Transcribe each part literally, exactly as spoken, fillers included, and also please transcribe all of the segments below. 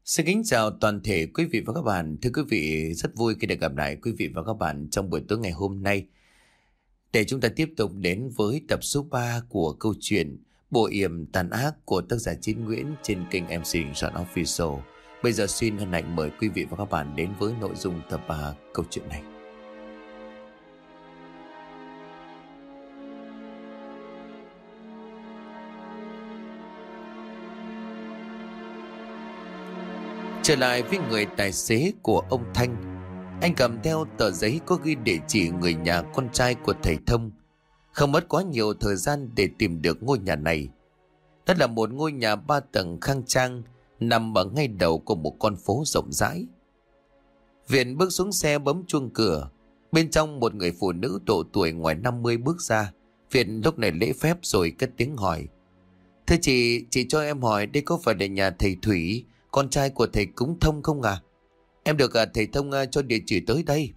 Xin kính chào toàn thể quý vị và các bạn. Thưa quý vị, rất vui khi được gặp lại quý vị và các bạn trong buổi tối ngày hôm nay. Để chúng ta tiếp tục đến với tập số ba của câu chuyện Bộ yểm tàn ác của tác giả Chiến Nguyễn trên kênh em xê Soạn Official. Bây giờ xin hân hạnh mời quý vị và các bạn đến với nội dung tập ba câu chuyện này. Trở lại với người tài xế của ông Thanh, anh cầm theo tờ giấy có ghi địa chỉ người nhà con trai của thầy Thông. Không mất quá nhiều thời gian để tìm được ngôi nhà này. Đó là một ngôi nhà ba tầng khang trang, nằm ở ngay đầu của một con phố rộng rãi. Viện bước xuống xe bấm chuông cửa. Bên trong một người phụ nữ độ tuổi ngoài năm mươi bước ra. Viện lúc này lễ phép rồi cất tiếng hỏi: "Thưa chị, chị cho em hỏi đây có phải là nhà thầy Thủy, con trai của thầy Cúng Thông không à? Em được à, thầy Thông à, cho địa chỉ tới đây."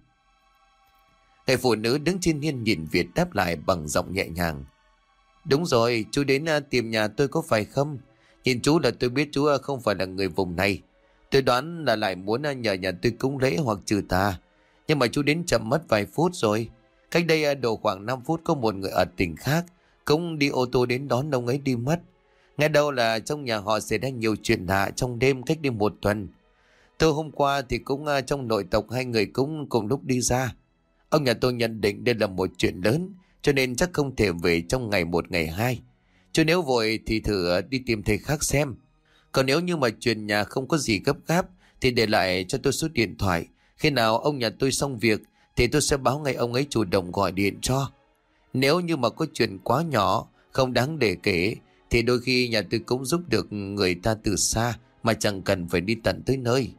Người phụ nữ đứng trên hiên nhìn Việt đáp lại bằng giọng nhẹ nhàng: "Đúng rồi, chú đến à, tìm nhà tôi có phải không? Nhìn chú là tôi biết chú à, không phải là người vùng này. Tôi đoán là lại muốn à, nhờ nhà tôi cúng lễ hoặc trừ tà. Nhưng mà chú đến chậm mất vài phút rồi. Cách đây à, độ khoảng năm phút có một người ở tỉnh khác cũng đi ô tô đến đón ông ấy đi mất. Nghe đâu là trong nhà họ xảy ra nhiều chuyện lạ trong đêm cách đây một tuần. Từ hôm qua thì cũng uh, trong nội tộc hai người cũng cùng lúc đi ra. Ông nhà tôi nhận định đây là một chuyện lớn, cho nên chắc không thể về trong ngày một ngày hai. Chứ nếu vội thì thử uh, đi tìm thầy khác xem. Còn nếu như mà chuyện nhà không có gì gấp gáp thì để lại cho tôi số điện thoại. Khi nào ông nhà tôi xong việc thì tôi sẽ báo ngay ông ấy chủ động gọi điện cho. Nếu như mà có chuyện quá nhỏ, không đáng để kể, thì đôi khi nhà tôi cũng giúp được người ta từ xa mà chẳng cần phải đi tận tới nơi."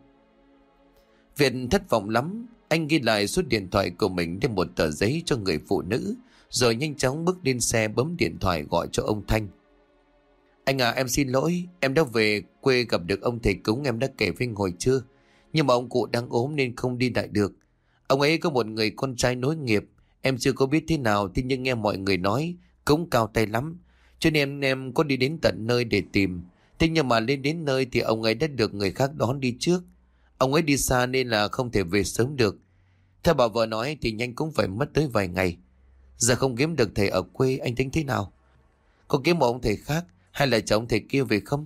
Việt thất vọng lắm. Anh ghi lại số điện thoại của mình lên một tờ giấy cho người phụ nữ, rồi nhanh chóng bước lên xe bấm điện thoại gọi cho ông Thanh. "Anh à, em xin lỗi, em đã về quê gặp được ông thầy cúng em đã kể với hồi chưa. Nhưng mà ông cụ đang ốm nên không đi lại được. Ông ấy có một người con trai nối nghiệp. Em chưa có biết thế nào, thế nhưng nghe mọi người nói cũng cao tay lắm. Cho nên em có đi đến tận nơi để tìm. Thế nhưng mà lên đến nơi thì ông ấy đã được người khác đón đi trước. Ông ấy đi xa nên là không thể về sớm được. Theo bà vợ nói thì nhanh cũng phải mất tới vài ngày. Giờ không kiếm được thầy ở quê, anh tính thế nào? Có kiếm một ông thầy khác hay là cho ông thầy kia về không?"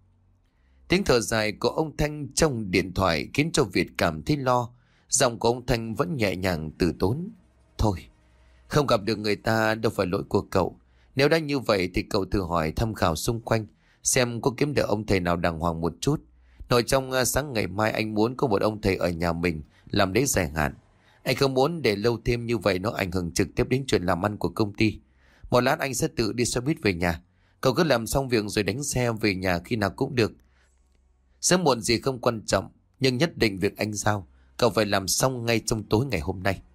Tiếng thở dài của ông Thanh trong điện thoại khiến cho Việt cảm thấy lo. Giọng của ông Thanh vẫn nhẹ nhàng từ tốn: "Thôi, không gặp được người ta đâu phải lỗi của cậu. Nếu đã như vậy thì cậu thử hỏi tham khảo xung quanh xem có kiếm được ông thầy nào đàng hoàng một chút. Nội trong uh, sáng ngày mai anh muốn có một ông thầy ở nhà mình làm lễ dài hạn. Anh không muốn để lâu thêm như vậy nó ảnh hưởng trực tiếp đến chuyện làm ăn của công ty. Một lát anh sẽ tự đi xe buýt về nhà. Cậu cứ làm xong việc rồi đánh xe về nhà khi nào cũng được. Sớm muộn gì không quan trọng, nhưng nhất định việc anh giao cậu phải làm xong ngay trong tối ngày hôm nay."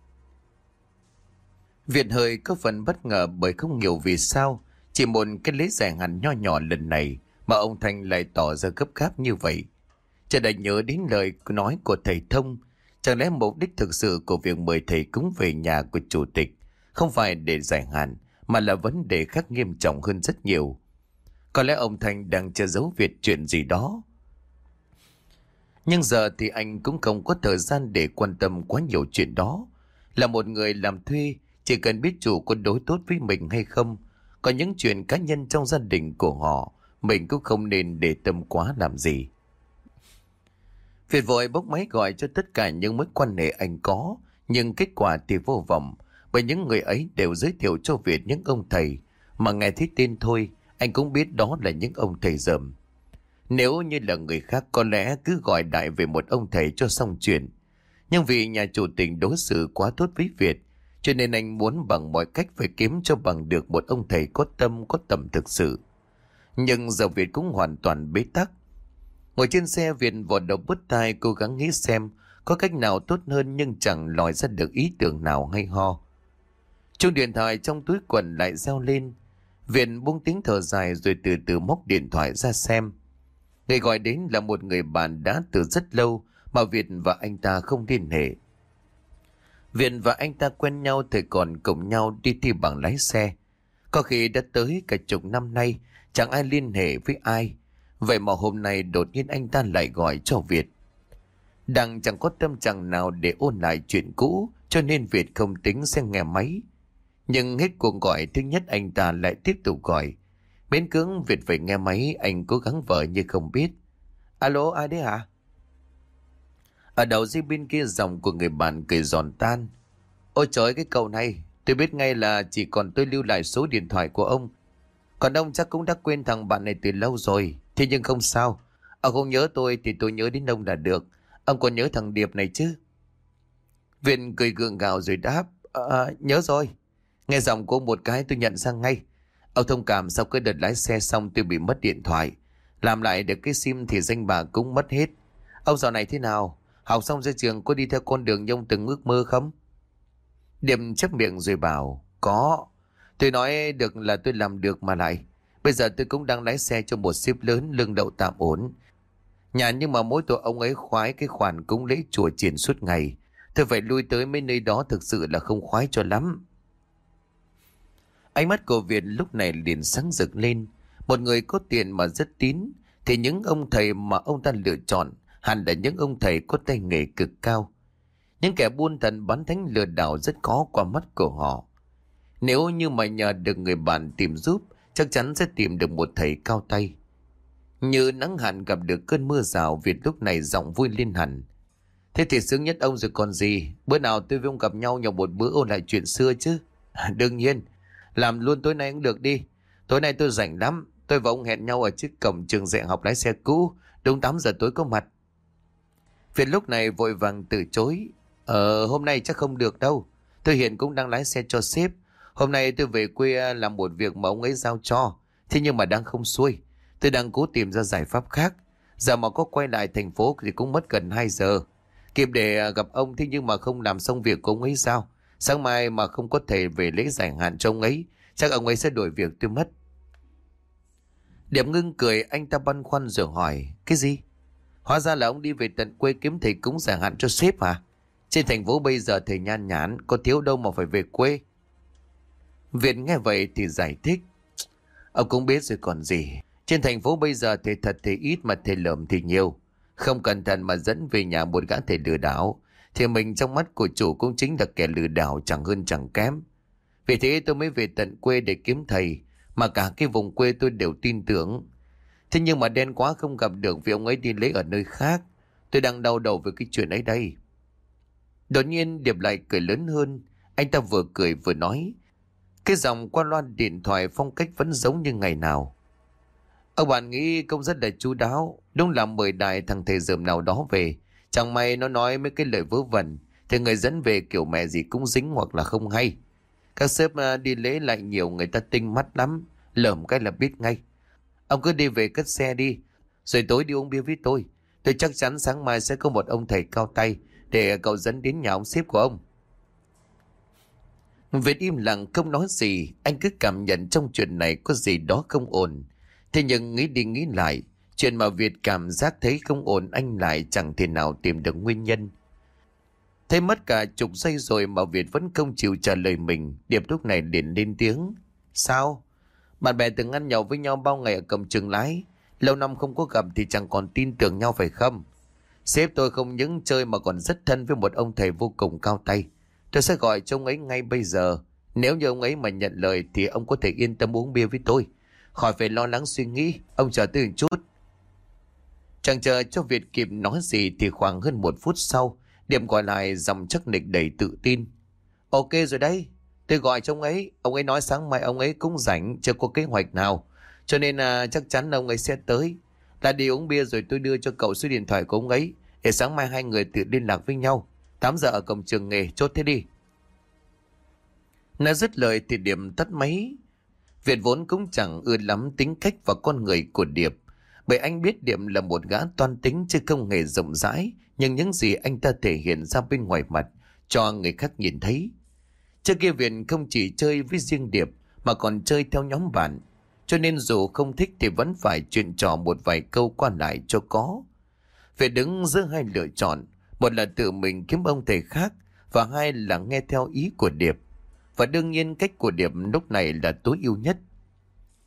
Việt hơi có phần bất ngờ bởi không hiểu vì sao chỉ một cái lễ dài hạn nho nhỏ lần này mà ông Thanh lại tỏ ra gấp gáp như vậy. Chợt đã nhớ đến lời nói của thầy Thông. Chẳng lẽ mục đích thực sự của việc mời thầy cúng về nhà của chủ tịch không phải để dài hạn mà là vấn đề khác nghiêm trọng hơn rất nhiều. Có lẽ ông Thanh đang che giấu Việt chuyện gì đó. Nhưng giờ thì anh cũng không có thời gian để quan tâm quá nhiều chuyện đó. Là một người làm thuê, chỉ cần biết chủ có đối tốt với mình hay không. Còn những chuyện cá nhân trong gia đình của họ, mình cũng không nên để tâm quá làm gì. Việt vội bốc máy gọi cho tất cả những mối quan hệ anh có, nhưng kết quả thì vô vọng. Bởi những người ấy đều giới thiệu cho Việt những ông thầy, mà nghe thấy tên thôi, anh cũng biết đó là những ông thầy dởm. Nếu như là người khác có lẽ cứ gọi đại về một ông thầy cho xong chuyện. Nhưng vì nhà chủ tịch đối xử quá tốt với Việt, cho nên anh muốn bằng mọi cách phải kiếm cho bằng được một ông thầy có tâm có tầm thực sự. Nhưng giờ Việt cũng hoàn toàn bế tắc. Ngồi trên xe, Việt vò đầu bứt tai cố gắng nghĩ xem có cách nào tốt hơn, nhưng chẳng lòi ra được ý tưởng nào hay ho. Chuông điện thoại trong túi quần lại reo lên. Việt buông tiếng thở dài rồi từ từ móc điện thoại ra xem. Người gọi đến là một người bạn đã từ rất lâu mà Việt và anh ta không liên hệ. Việt và anh ta quen nhau thời còn cùng nhau đi thi bằng lái xe. Có khi đã tới cả chục năm nay chẳng ai liên hệ với ai. Vậy mà hôm nay đột nhiên anh ta lại gọi cho Việt. Đang chẳng có tâm trạng nào để ôn lại chuyện cũ, cho nên Việt không tính sẽ nghe máy. Nhưng hết cuộc gọi thứ nhất anh ta lại tiếp tục gọi. Miễn cưỡng Việt phải nghe máy, anh cố gắng vờ như không biết. Alo, ai đấy hả? Ở đầu dây bên kia giọng của người bạn cười giòn tan. Ôi trời, cái cậu này, tôi biết ngay là chỉ còn tôi lưu lại số điện thoại của ông. Còn ông chắc cũng đã quên thằng bạn này từ lâu rồi. Thế nhưng không sao. Ông không nhớ tôi thì tôi nhớ đến ông là được. Ông còn nhớ thằng Điệp này chứ? Viên cười gượng gạo rồi đáp. À, nhớ rồi. Nghe giọng của một cái tôi nhận ra ngay. Ông thông cảm, sau cái đợt lái xe xong tôi bị mất điện thoại. Làm lại được cái sim thì danh bà cũng mất hết. Ông dạo này thế nào? Học xong ra trường có đi theo con đường như ông từng ước mơ không? Điệp chép miệng rồi bảo. Có. Tôi nói được là tôi làm được mà lại. Bây giờ tôi cũng đang lái xe cho một ship lớn, lương đậu tạm ổn. Nhà nhưng mà mỗi tội ông ấy khoái cái khoản cúng lễ chùa chiền suốt ngày. Tôi phải lui tới mấy nơi đó thực sự là không khoái cho lắm. Ánh mắt của Việt lúc này liền sáng rực lên. Một người có tiền mà rất tín, thì những ông thầy mà ông ta lựa chọn hẳn là những ông thầy có tay nghề cực cao. Những kẻ buôn thần bán thánh lừa đảo rất khó qua mắt của họ. Nếu như mà nhờ được người bạn tìm giúp, chắc chắn sẽ tìm được một thầy cao tay. Như nắng hạn gặp được cơn mưa rào, Việt lúc này giọng vui lên hẳn. Thế thì sướng nhất ông rồi còn gì. Bữa nào tôi với ông gặp nhau nhậu một bữa ôn lại chuyện xưa chứ. Đương nhiên. Làm luôn tối nay cũng được đi. Tối nay tôi rảnh lắm. Tôi và ông hẹn nhau ở trước cổng trường dạy học lái xe cũ. Đúng tám giờ tối có mặt. Việt lúc này vội vàng từ chối. Ờ hôm nay chắc không được đâu. Tôi hiện cũng đang lái xe cho sếp. Hôm nay tôi về quê làm một việc mà ông ấy giao cho. Thế nhưng mà đang không xuôi. Tôi đang cố tìm ra giải pháp khác. Giờ mà có quay lại thành phố thì cũng mất gần hai giờ. Kịp để gặp ông, thế nhưng mà không làm xong việc của ông ấy sao? Sáng mai mà không có thể về lễ giải hạn cho ông ấy, chắc ông ấy sẽ đổi việc tôi mất. Điệp ngưng cười, anh ta băn khoăn rồi hỏi. Cái gì? Hóa ra là ông đi về tận quê kiếm thầy cúng giải hạn cho sếp hả? Trên thành phố bây giờ thầy nhan nhản, có thiếu đâu mà phải về quê. Việt nghe vậy thì giải thích. Ông cũng biết rồi còn gì. Trên thành phố bây giờ thầy thật thì ít mà thầy lợm thì nhiều. Không cẩn thận mà dẫn về nhà một gã thầy lừa đảo, thì mình trong mắt của chủ cũng chính là kẻ lừa đảo chẳng hơn chẳng kém. Vì thế tôi mới về tận quê để kiếm thầy, mà cả cái vùng quê tôi đều tin tưởng. Thế nhưng mà đen quá không gặp được vì ông ấy đi lấy ở nơi khác. Tôi đang đau đầu với cái chuyện ấy đây. Đột nhiên Điệp lại cười lớn hơn. Anh ta vừa cười vừa nói. Cái dòng qua loa điện thoại phong cách vẫn giống như ngày nào. Ông bạn nghĩ công rất là chu đáo. Đúng là mời đại thằng thầy dởm nào đó về. Chẳng may nó nói mấy cái lời vớ vẩn, thì người dẫn về kiểu mẹ gì cũng dính hoặc là không hay. Các sếp đi lễ lại nhiều, người ta tinh mắt lắm. Lởm cái là biết ngay. Ông cứ đi về cất xe đi, rồi tối đi uống bia với tôi. Tôi chắc chắn sáng mai sẽ có một ông thầy cao tay để cậu dẫn đến nhà ông sếp của ông. Việt im lặng không nói gì. Anh cứ cảm nhận trong chuyện này có gì đó không ổn. Thế nhưng nghĩ đi nghĩ lại, chuyện mà Việt cảm giác thấy không ổn anh lại chẳng thể nào tìm được nguyên nhân. Thấy mất cả chục giây rồi mà Việt vẫn không chịu trả lời mình. Điệp lúc này liền lên tiếng. Sao? Bạn bè từng ăn nhậu với nhau bao ngày ở cổng trường lái. Lâu năm không có gặp thì chẳng còn tin tưởng nhau phải không? Sếp tôi không những chơi mà còn rất thân với một ông thầy vô cùng cao tay. Tôi sẽ gọi cho ông ấy ngay bây giờ. Nếu như ông ấy mà nhận lời thì ông có thể yên tâm uống bia với tôi. Khỏi phải lo lắng suy nghĩ. Ông chờ tôi một chút. Chẳng chờ cho Việt kịp nói gì thì khoảng hơn một phút sau, Điệp gọi lại giọng chắc nịch đầy tự tin. Ok rồi đấy. Tôi gọi cho ông ấy. Ông ấy nói sáng mai ông ấy cũng rảnh, chưa có kế hoạch nào. Cho nên à, chắc chắn ông ấy sẽ tới. Là đi uống bia rồi tôi đưa cho cậu số điện thoại của ông ấy, để sáng mai hai người tự liên lạc với nhau. Tám giờ ở cổng trường nghề, chốt thế đi. Nói dứt lời thì Điệp tắt máy. Việt vốn cũng chẳng ưa lắm tính cách và con người của Điệp, bởi anh biết Điệp là một gã toan tính chứ không hề rộng rãi, nhưng những gì anh ta thể hiện ra bên ngoài mặt cho người khác nhìn thấy. Trước kia Việt không chỉ chơi với riêng Điệp mà còn chơi theo nhóm bạn, cho nên dù không thích thì vẫn phải chuyện trò một vài câu qua lại cho có. Việt đứng giữa hai lựa chọn, một là tự mình kiếm ông thầy khác, và hai là nghe theo ý của Điệp. Và đương nhiên cách của Điệp lúc này là tối ưu nhất.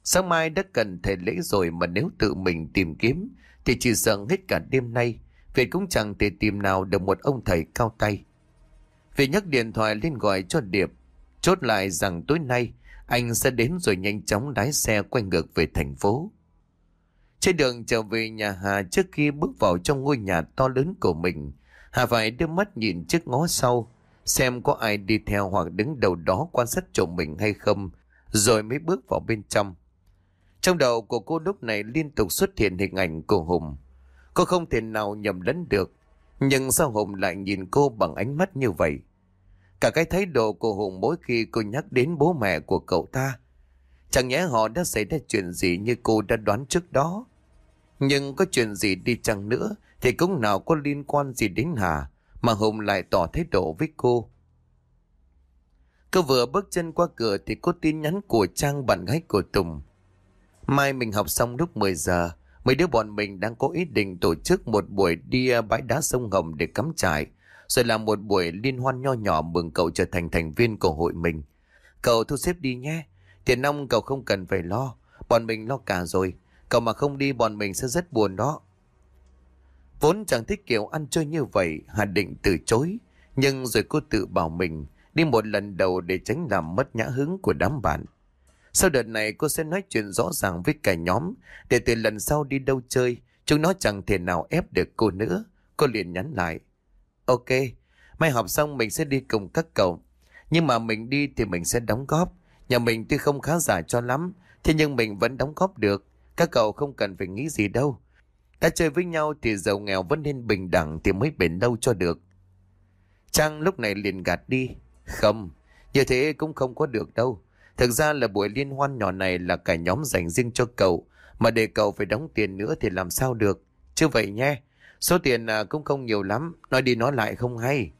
Sáng mai đã cần thể lễ rồi, mà nếu tự mình tìm kiếm thì chỉ sợ hết cả đêm nay Việt cũng chẳng thể tìm nào được một ông thầy cao tay. Việt nhấc điện thoại lên gọi cho Điệp, chốt lại rằng tối nay anh sẽ đến, rồi nhanh chóng lái xe quay ngược về thành phố. Trên đường trở về nhà Hà, trước khi bước vào trong ngôi nhà to lớn của mình, Hà phải đưa mắt nhìn trước ngó sau xem có ai đi theo hoặc đứng đầu đó quan sát trộm mình hay không, rồi mới bước vào bên trong. Trong đầu của cô lúc này liên tục xuất hiện hình ảnh của Hùng. Cô không thể nào nhầm lẫn được, nhưng sao Hùng lại nhìn cô bằng ánh mắt như vậy? Cả cái thái độ của Hùng mỗi khi cô nhắc đến bố mẹ của cậu ta, chẳng nhẽ họ đã xảy ra chuyện gì như cô đã đoán trước đó? Nhưng có chuyện gì đi chăng nữa thì cũng nào có liên quan gì đến Hà mà Hùng lại tỏ thái độ với cô. Cô vừa bước chân qua cửa thì có tin nhắn của Trang, bạn gái của Tùng. Mai mình học xong lúc mười giờ, mấy đứa bọn mình đang có ý định tổ chức một buổi đi bãi đá sông Hồng để cắm trại, rồi làm một buổi liên hoan nho nhỏ mừng cậu trở thành thành viên của hội mình. Cậu thu xếp đi nhé, tiền nong cậu không cần phải lo, bọn mình lo cả rồi. Cậu mà không đi bọn mình sẽ rất buồn đó. Vốn chẳng thích kiểu ăn chơi như vậy, Hà định từ chối, nhưng rồi cô tự bảo mình đi một lần đầu để tránh làm mất nhã hứng của đám bạn. Sau đợt này cô sẽ nói chuyện rõ ràng với cả nhóm, để từ lần sau đi đâu chơi chúng nó chẳng thể nào ép được cô nữa. Cô liền nhắn lại: Ok, mai học xong mình sẽ đi cùng các cậu, nhưng mà mình đi thì mình sẽ đóng góp. Nhà mình tuy không khá giả cho lắm, thế nhưng mình vẫn đóng góp được. Các cậu không cần phải nghĩ gì đâu. Đã chơi với nhau thì giàu nghèo vẫn nên bình đẳng thì mới bền lâu cho được. Trang lúc này liền gạt đi: Không, như thế cũng không có được đâu. Thực ra là buổi liên hoan nhỏ này là cả nhóm dành riêng cho cậu, mà để cậu phải đóng tiền nữa thì làm sao được. Chứ vậy nhé, số tiền cũng không nhiều lắm, nói đi nói lại không hay.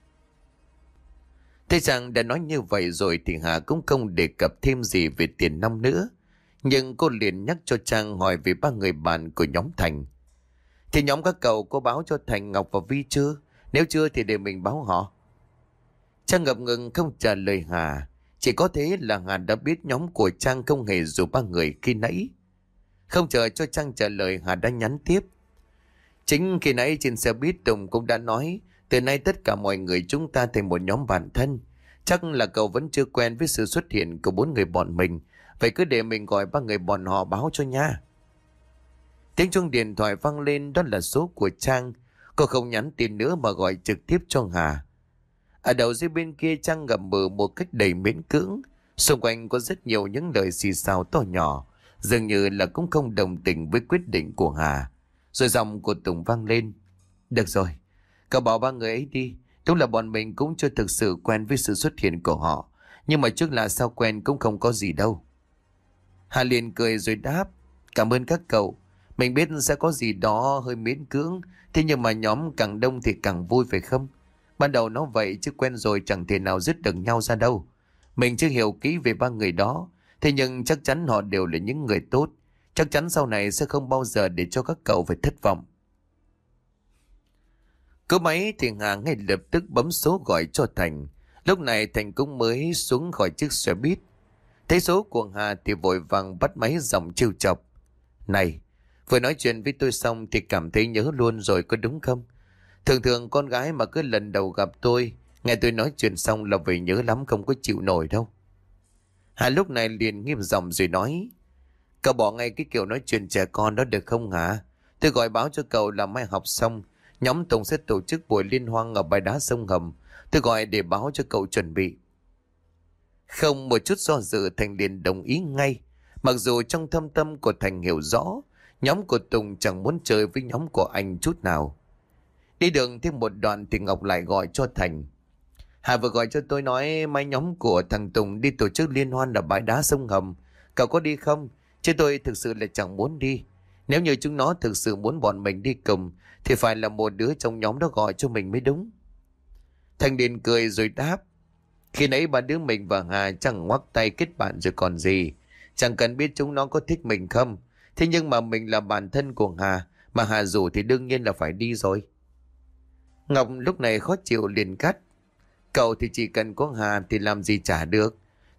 Thế rằng đã nói như vậy rồi thì Hà cũng không đề cập thêm gì về tiền nong nữa. Nhưng cô liền nhắc cho Trang hỏi về ba người bạn của nhóm Thành. Thì nhóm các cậu có báo cho Thành, Ngọc và Vi chưa? Nếu chưa thì để mình báo họ. Trang ngập ngừng không trả lời Hà. Chỉ có thế là Hà đã biết nhóm của Trang không hề rủ ba người khi nãy. Không chờ cho Trang trả lời, Hà đã nhắn tiếp: Chính khi nãy trên xe buýt Tùng cũng đã nói, từ nay tất cả mọi người chúng ta thành một nhóm bạn thân. Chắc là cậu vẫn chưa quen với sự xuất hiện của bốn người bọn mình. Vậy cứ để mình gọi ba người bọn họ báo cho nha. Tiếng chuông điện thoại vang lên, đó là số của Trang. Cô không nhắn tin nữa mà gọi trực tiếp cho Hà. Ở đầu dây bên kia Trang ngậm bừ một cách đầy miễn cưỡng. Xung quanh có rất nhiều những lời xì xào to nhỏ, dường như là cũng không đồng tình với quyết định của Hà. Rồi giọng của Tùng vang lên: Được rồi, cậu bảo ba người ấy đi. Đúng là bọn mình cũng chưa thực sự quen với sự xuất hiện của họ, nhưng mà trước là sao quen cũng không có gì đâu. Hà liền cười rồi đáp: Cảm ơn các cậu. Mình biết sẽ có gì đó hơi miễn cưỡng, thế nhưng mà nhóm càng đông thì càng vui phải không? Ban đầu nó vậy chứ quen rồi chẳng thể nào dứt được nhau ra đâu. Mình chưa hiểu kỹ về ba người đó, thế nhưng chắc chắn họ đều là những người tốt. Chắc chắn sau này sẽ không bao giờ để cho các cậu phải thất vọng. Cứ máy thì Hà ngay lập tức bấm số gọi cho Thành. Lúc này Thành cũng mới xuống khỏi chiếc xe buýt. Thấy số của Hà thì vội vàng bắt máy giọng trêu chọc: Này, vừa nói chuyện với tôi xong thì cảm thấy nhớ luôn rồi có đúng không? Thường thường con gái mà cứ lần đầu gặp tôi, nghe tôi nói chuyện xong là về nhớ lắm, không có chịu nổi đâu. Hà lúc này liền nghiêm giọng rồi nói: Cậu bỏ ngay cái kiểu nói chuyện trẻ con đó được không hả? Tôi gọi báo cho cậu là mai học xong, nhóm Tùng sẽ tổ chức buổi liên hoan ở bãi đá sông Hồng. Tôi gọi để báo cho cậu chuẩn bị. Không một chút do dự, Thành liền đồng ý ngay. Mặc dù trong thâm tâm của Thành hiểu rõ nhóm của Tùng chẳng muốn chơi với nhóm của anh chút nào. Đi đường thêm một đoạn thì Ngọc lại gọi cho Thành: Hà vừa gọi cho tôi nói mấy nhóm của thằng Tùng đi tổ chức liên hoan ở bãi đá sông Hồng. Cậu có đi không? Chứ tôi thực sự là chẳng muốn đi. Nếu như chúng nó thực sự muốn bọn mình đi cùng thì phải là một đứa trong nhóm đó gọi cho mình mới đúng. Thành liền cười rồi đáp: Khi nãy ba đứa mình và Hà chẳng ngoắc tay kết bạn rồi còn gì. Chẳng cần biết chúng nó có thích mình không. Thế nhưng mà mình là bạn thân của Hà, mà Hà rủ thì đương nhiên là phải đi rồi. Ngọc lúc này khó chịu liền cắt: Cậu thì chỉ cần có Hà thì làm gì chả được.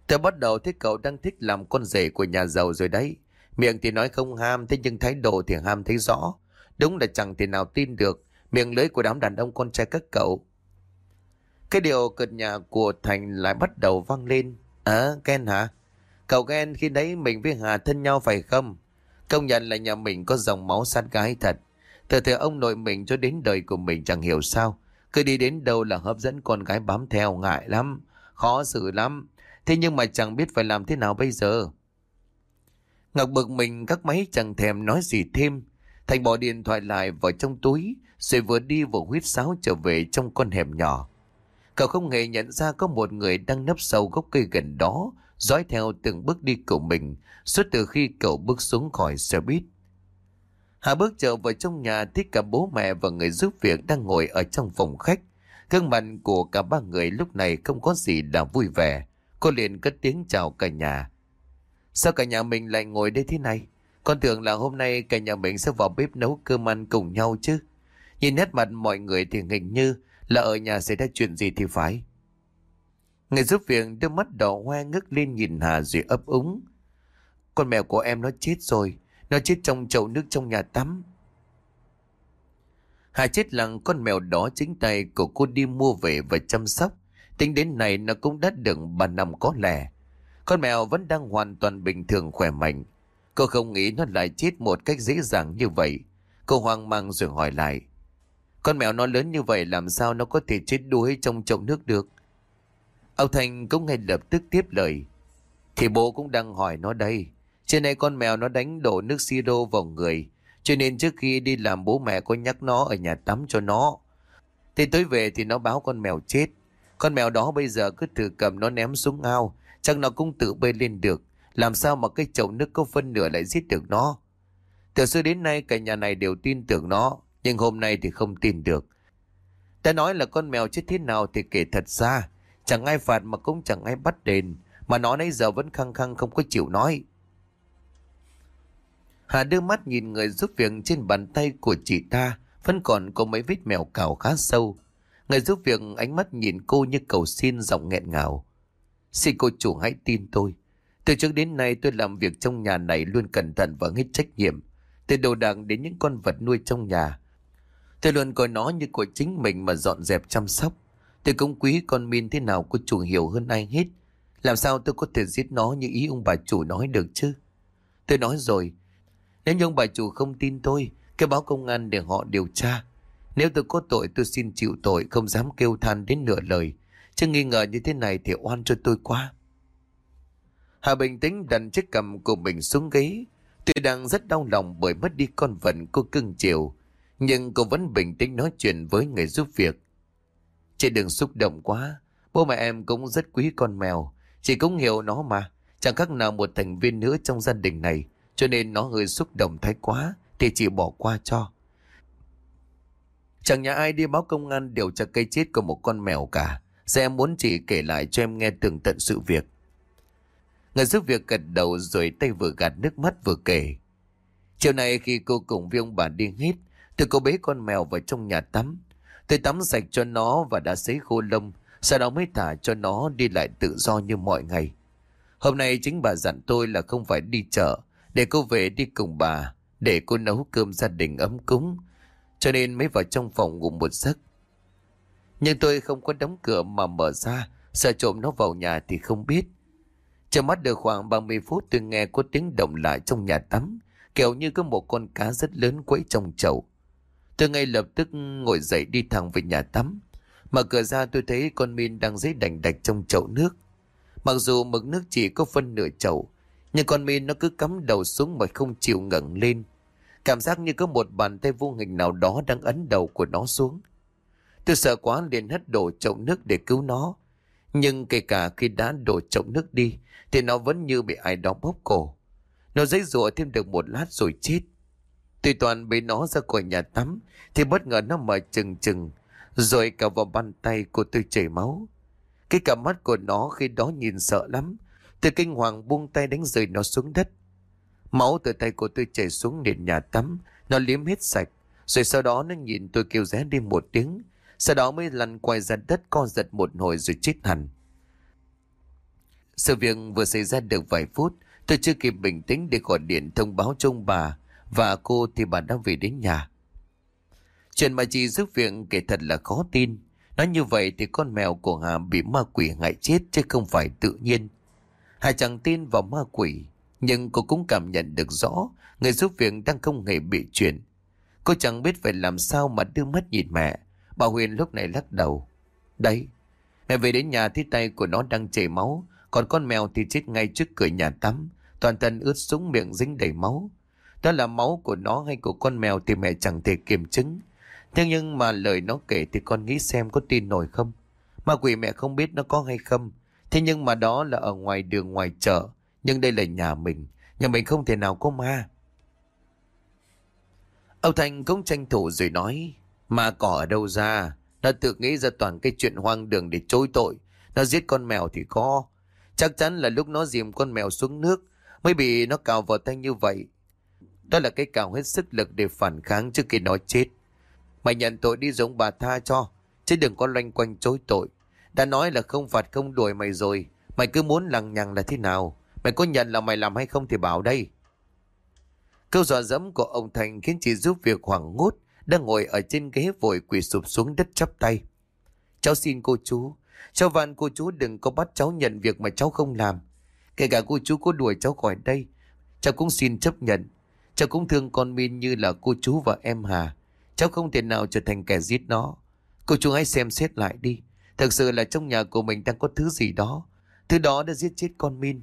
Tôi bắt đầu thấy cậu đang thích làm con rể của nhà giàu rồi đấy. Miệng thì nói không ham, thế nhưng thái độ thì ham thấy rõ. Đúng là chẳng thể nào tin được miệng lưỡi của đám đàn ông con trai các cậu. Cái điều cợt nhả của Thành lại bắt đầu vang lên. À, ghen hả? Cậu ghen khi đấy mình với Hà thân nhau phải không? Công nhận là nhà mình có dòng máu sát gái thật. Từ từ ông nội mình cho đến đời của mình chẳng hiểu sao. Cứ đi đến đâu là hấp dẫn con gái bám theo, ngại lắm. Khó xử lắm. Thế nhưng mà chẳng biết phải làm thế nào bây giờ. Ngọc bực mình các máy chẳng thèm nói gì thêm. Thành bỏ điện thoại lại vào trong túi, rồi vừa đi vừa huýt sáo trở về trong con hẻm nhỏ. Cậu không hề nhận ra có một người đang nấp sau gốc cây gần đó, dõi theo từng bước đi của mình suốt từ khi cậu bước xuống khỏi xe buýt. Hà bước trở vào trong nhà thấy cả bố mẹ và người giúp việc đang ngồi ở trong phòng khách. Gương mặt của cả ba người lúc này không có gì là vui vẻ. Cô liền cất tiếng chào cả nhà. Sao cả nhà mình lại ngồi đây thế này? Con tưởng là hôm nay cả nhà mình sẽ vào bếp nấu cơm ăn cùng nhau chứ. Nhìn nét mặt mọi người thì hình như là ở nhà xảy ra chuyện gì thì phải. Người giúp việc đôi mắt đỏ hoe ngước lên nhìn Hà rồi ấp úng. Con mèo của em nó chết rồi. Nó chết trong chậu nước trong nhà tắm. Hà chết lặng, con mèo đó chính tay của cô đi mua về và chăm sóc. Tính đến này nó cũng đã được ba năm có lẽ. Con mèo vẫn đang hoàn toàn bình thường khỏe mạnh. Cô không nghĩ nó lại chết một cách dễ dàng như vậy. Cô hoang mang rồi hỏi lại. Con mèo nó lớn như vậy làm sao nó có thể chết đuối trong chậu nước được? Ông Thành cũng ngay lập tức tiếp lời. Thì bố cũng đang hỏi nó đây. Trên này con mèo nó đánh đổ nước siro vào người. Cho nên trước khi đi làm bố mẹ có nhắc nó ở nhà tắm cho nó. Thế tới về thì nó báo con mèo chết. Con mèo đó bây giờ cứ thử cầm nó ném xuống ao. Chắc nó cũng tự bơi lên được. Làm sao mà cái chậu nước có phân nửa lại giết được nó? Từ xưa đến nay cả nhà này đều tin tưởng nó. Nhưng hôm nay thì không tin được. Ta nói là con mèo chết thế nào thì kể thật ra. Chẳng ai phạt mà cũng chẳng ai bắt đền. Mà nó nãy giờ vẫn khăng khăng không có chịu nói. Hà đưa mắt nhìn người giúp việc trên bàn tay của chị ta. Vẫn còn có mấy vết mèo cào khá sâu. Người giúp việc ánh mắt nhìn cô như cầu xin, giọng nghẹn ngào. Xin cô chủ hãy tin tôi. Từ trước đến nay tôi làm việc trong nhà này luôn cẩn thận và hết trách nhiệm. Từ đồ đạc đến những con vật nuôi trong nhà, tôi luôn coi nó như của chính mình mà dọn dẹp chăm sóc. Tôi cũng quý con Min thế nào cô chủ hiểu hơn ai hết. Làm sao tôi có thể giết nó như ý ông bà chủ nói được chứ? Tôi nói rồi, nếu như ông bà chủ không tin tôi, cứ báo công an để họ điều tra. Nếu tôi có tội tôi xin chịu tội, không dám kêu than đến nửa lời. Chứ nghi ngờ như thế này thì oan cho tôi quá. Hà bình tĩnh đặt chiếc cằm của mình xuống ghế. Tuy đang rất đau lòng bởi mất đi con vật cô cưng chiều, nhưng cô vẫn bình tĩnh nói chuyện với người giúp việc. Chị đừng xúc động quá. Bố mẹ em cũng rất quý con mèo. Chị cũng hiểu nó mà. Chẳng khác nào một thành viên nữa trong gia đình này. Cho nên nó hơi xúc động thái quá thì chị bỏ qua cho. Chẳng nhà ai đi báo công an điều tra cái chết của một con mèo cả. Giờ em muốn chị kể lại cho em nghe tường tận sự việc. Người giúp việc gật đầu rồi tay vừa gạt nước mắt vừa kể. Chiều nay khi cô cùng với ông bà đi hết, tôi có bế con mèo vào trong nhà tắm. Tôi tắm sạch cho nó và đã sấy khô lông, sau đó mới thả cho nó đi lại tự do như mọi ngày. Hôm nay chính bà dặn tôi là không phải đi chợ, để cô về đi cùng bà, để cô nấu cơm gia đình ấm cúng, cho nên mới vào trong phòng ngủ một giấc. Nhưng tôi không có đóng cửa mà mở ra, sợ trộm nó vào nhà thì không biết. Chờ mắt được khoảng ba mươi phút tôi nghe có tiếng động lại trong nhà tắm, kiểu như có một con cá rất lớn quẫy trong chậu. Tôi ngay lập tức ngồi dậy đi thẳng về nhà tắm. Mở cửa ra tôi thấy con Min đang dãy đành đạch trong chậu nước. Mặc dù mực nước chỉ có phân nửa chậu, nhưng con Min nó cứ cắm đầu xuống mà không chịu ngẩng lên. Cảm giác như có một bàn tay vô hình nào đó đang ấn đầu của nó xuống. Tôi sợ quá liền hất đổ chậu nước để cứu nó. Nhưng kể cả khi đã đổ chậu nước đi thì nó vẫn như bị ai đó bóp cổ. Nó giãy giụa thêm được một lát rồi chết. Tôi toàn bế nó ra khỏi nhà tắm thì bất ngờ nó mở trừng trừng, rồi cả vào bàn tay của tôi chảy máu. Cái cặp mắt của nó khi đó nhìn sợ lắm. Tôi kinh hoàng buông tay đánh rơi nó xuống đất. Máu từ tay của tôi chảy xuống nền nhà tắm. Nó liếm hết sạch. Rồi sau đó nó nhìn tôi kêu ré đi một tiếng. Sau đó mới lăn quay ra đất co giật một hồi rồi chết hẳn. Sự việc vừa xảy ra được vài phút, tôi chưa kịp bình tĩnh để gọi điện thông báo cho ông bà và cô thì bà đã về đến nhà. Chuyện mà chị giúp việc kể thật là khó tin. Nói như vậy thì con mèo của Hà bị ma quỷ hại chết chứ không phải tự nhiên. Hà chẳng tin vào ma quỷ, nhưng cô cũng cảm nhận được rõ người giúp việc đang không hề bị chuyển. Cô chẳng biết phải làm sao mà đưa mắt nhìn mẹ. Bà Huyền lúc này lắc đầu. Đấy, mẹ về đến nhà thấy tay của nó đang chảy máu, còn con mèo thì chết ngay trước cửa nhà tắm, toàn thân ướt sũng, miệng dính đầy máu. Đó là máu của nó hay của con mèo thì mẹ chẳng thể kiểm chứng. Thế nhưng mà lời nó kể thì con nghĩ xem có tin nổi không? Ma quỷ mẹ không biết nó có hay không. Thế nhưng mà đó là ở ngoài đường, ngoài chợ. Nhưng đây là nhà mình. Nhà mình không thể nào có ma. Ông Thành cũng tranh thủ rồi nói. Ma cỏ ở đâu ra? Nó tự nghĩ ra toàn cái chuyện hoang đường để chối tội. Nó giết con mèo thì có. Chắc chắn là lúc nó dìm con mèo xuống nước mới bị nó cào vào tay như vậy. Đó là cái cào hết sức lực để phản kháng trước khi nó chết. Mày nhận tội đi giống bà tha cho, chứ đừng có loanh quanh chối tội. Đã nói là không phạt không đuổi mày rồi, mày cứ muốn lằng nhằng là thế nào? Mày có nhận là mày làm hay không thì bảo đây. Câu dọa dẫm của ông Thành khiến chị giúp việc hoảng hốt, đang ngồi ở trên ghế vội quỳ sụp xuống đất chắp tay. Cháu xin cô chú, cháu van cô chú đừng có bắt cháu nhận việc mà cháu không làm. Kể cả cô chú có đuổi cháu khỏi đây, cháu cũng xin chấp nhận. Cháu cũng thương con Min như là cô chú và em Hà. Cháu không thể nào trở thành kẻ giết nó. Cô chú hãy xem xét lại đi. Thực sự là trong nhà của mình đang có thứ gì đó. Thứ đó đã giết chết con Min.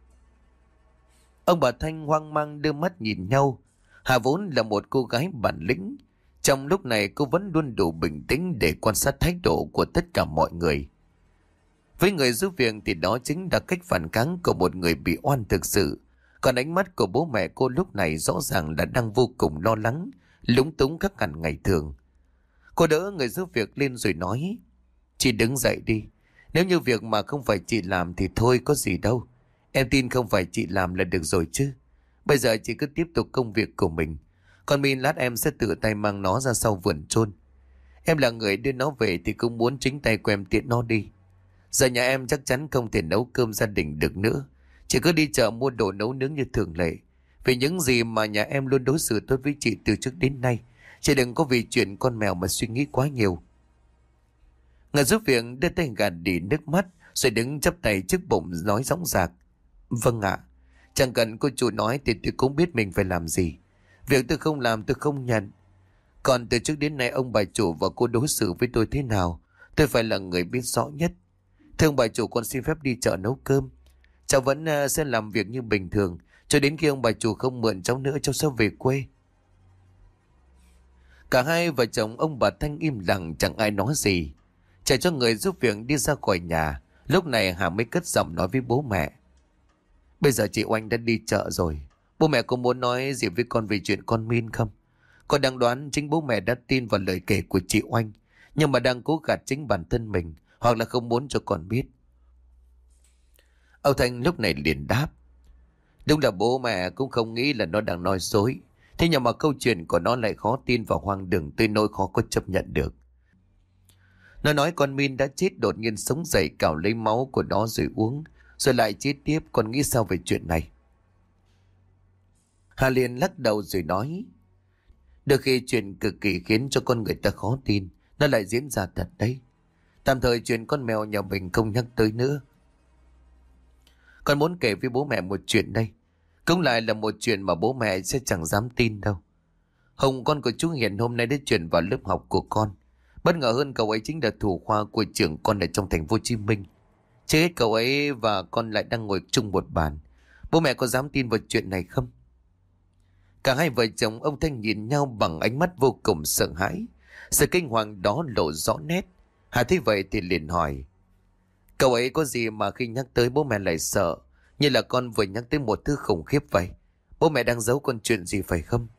Ông bà Thanh hoang mang đưa mắt nhìn nhau. Hà vốn là một cô gái bản lĩnh. Trong lúc này cô vẫn luôn đủ bình tĩnh để quan sát thái độ của tất cả mọi người. Với người giúp việc thì đó chính là cách phản kháng của một người bị oan thực sự. Còn ánh mắt của bố mẹ cô lúc này rõ ràng là đang vô cùng lo lắng, lúng túng khác hẳn ngày thường. Cô đỡ người giúp việc lên rồi nói. Chị đứng dậy đi. Nếu như việc mà không phải chị làm thì thôi, có gì đâu. Em tin không phải chị làm là được rồi chứ. Bây giờ chị cứ tiếp tục công việc của mình. Còn Min lát em sẽ tự tay mang nó ra sau vườn chôn. Em là người đưa nó về thì cũng muốn chính tay của em tiện nó đi. Giờ nhà em chắc chắn không thể nấu cơm gia đình được nữa. Chỉ cứ đi chợ mua đồ nấu nướng như thường lệ. Vì những gì mà nhà em luôn đối xử tốt với chị từ trước đến nay. Chị đừng có vì chuyện con mèo mà suy nghĩ quá nhiều. Người giúp việc đưa tay gạt đi nước mắt, rồi đứng chắp tay trước bụng nói dõng dạc. Vâng ạ, chẳng cần cô chủ nói thì tôi cũng biết mình phải làm gì. Việc tôi không làm tôi không nhận. Còn từ trước đến nay ông bà chủ và cô đối xử với tôi thế nào, tôi phải là người biết rõ nhất. Thưa ông bà chủ, con xin phép đi chợ nấu cơm. Cháu vẫn uh, sẽ làm việc như bình thường, cho đến khi ông bà chủ không mượn cháu nữa, cháu sẽ về quê. Cả hai vợ chồng ông bà Thanh im lặng, chẳng ai nói gì. Chạy cho người giúp việc đi ra khỏi nhà. Lúc này Hà mới cất giọng nói với bố mẹ. Bây giờ chị Oanh đã đi chợ rồi. Bố mẹ có muốn nói gì với con về chuyện con Min không? Con đang đoán chính bố mẹ đã tin vào lời kể của chị Oanh, nhưng mà đang cố gạt chính bản thân mình, hoặc là không muốn cho con biết. Ông Thanh lúc này liền đáp. Đúng là bố mẹ cũng không nghĩ là nó đang nói dối. Thế nhưng mà câu chuyện của nó lại khó tin và hoang đường tới nỗi khó có chấp nhận được. Nó nói con Min đã chết đột nhiên sống dậy, cào lấy máu của nó rồi uống, rồi lại chết tiếp. Con nghĩ sao về chuyện này? Hà liền lắc đầu rồi nói. Đôi khi chuyện cực kỳ khiến cho con người ta khó tin, nó lại diễn ra thật đấy. Tạm thời chuyện con mèo nhà mình không nhắc tới nữa. Con muốn kể với bố mẹ một chuyện đây. Cũng lại là một chuyện mà bố mẹ sẽ chẳng dám tin đâu. Hồng, con của chú Hiền, hôm nay đã chuyển vào lớp học của con. Bất ngờ hơn, cậu ấy chính là thủ khoa của trường con ở trong thành phố Hồ Chí Minh. Chưa hết cậu ấy và con lại đang ngồi chung một bàn. Bố mẹ có dám tin vào chuyện này không? Cả hai vợ chồng ông Thanh nhìn nhau bằng ánh mắt vô cùng sợ hãi. Sự kinh hoàng đó lộ rõ nét. Hà thấy vậy thì liền hỏi. Cậu ấy có gì mà khi nhắc tới bố mẹ lại sợ, như là con vừa nhắc tới một thứ khủng khiếp vậy? Bố mẹ đang giấu con chuyện gì phải không?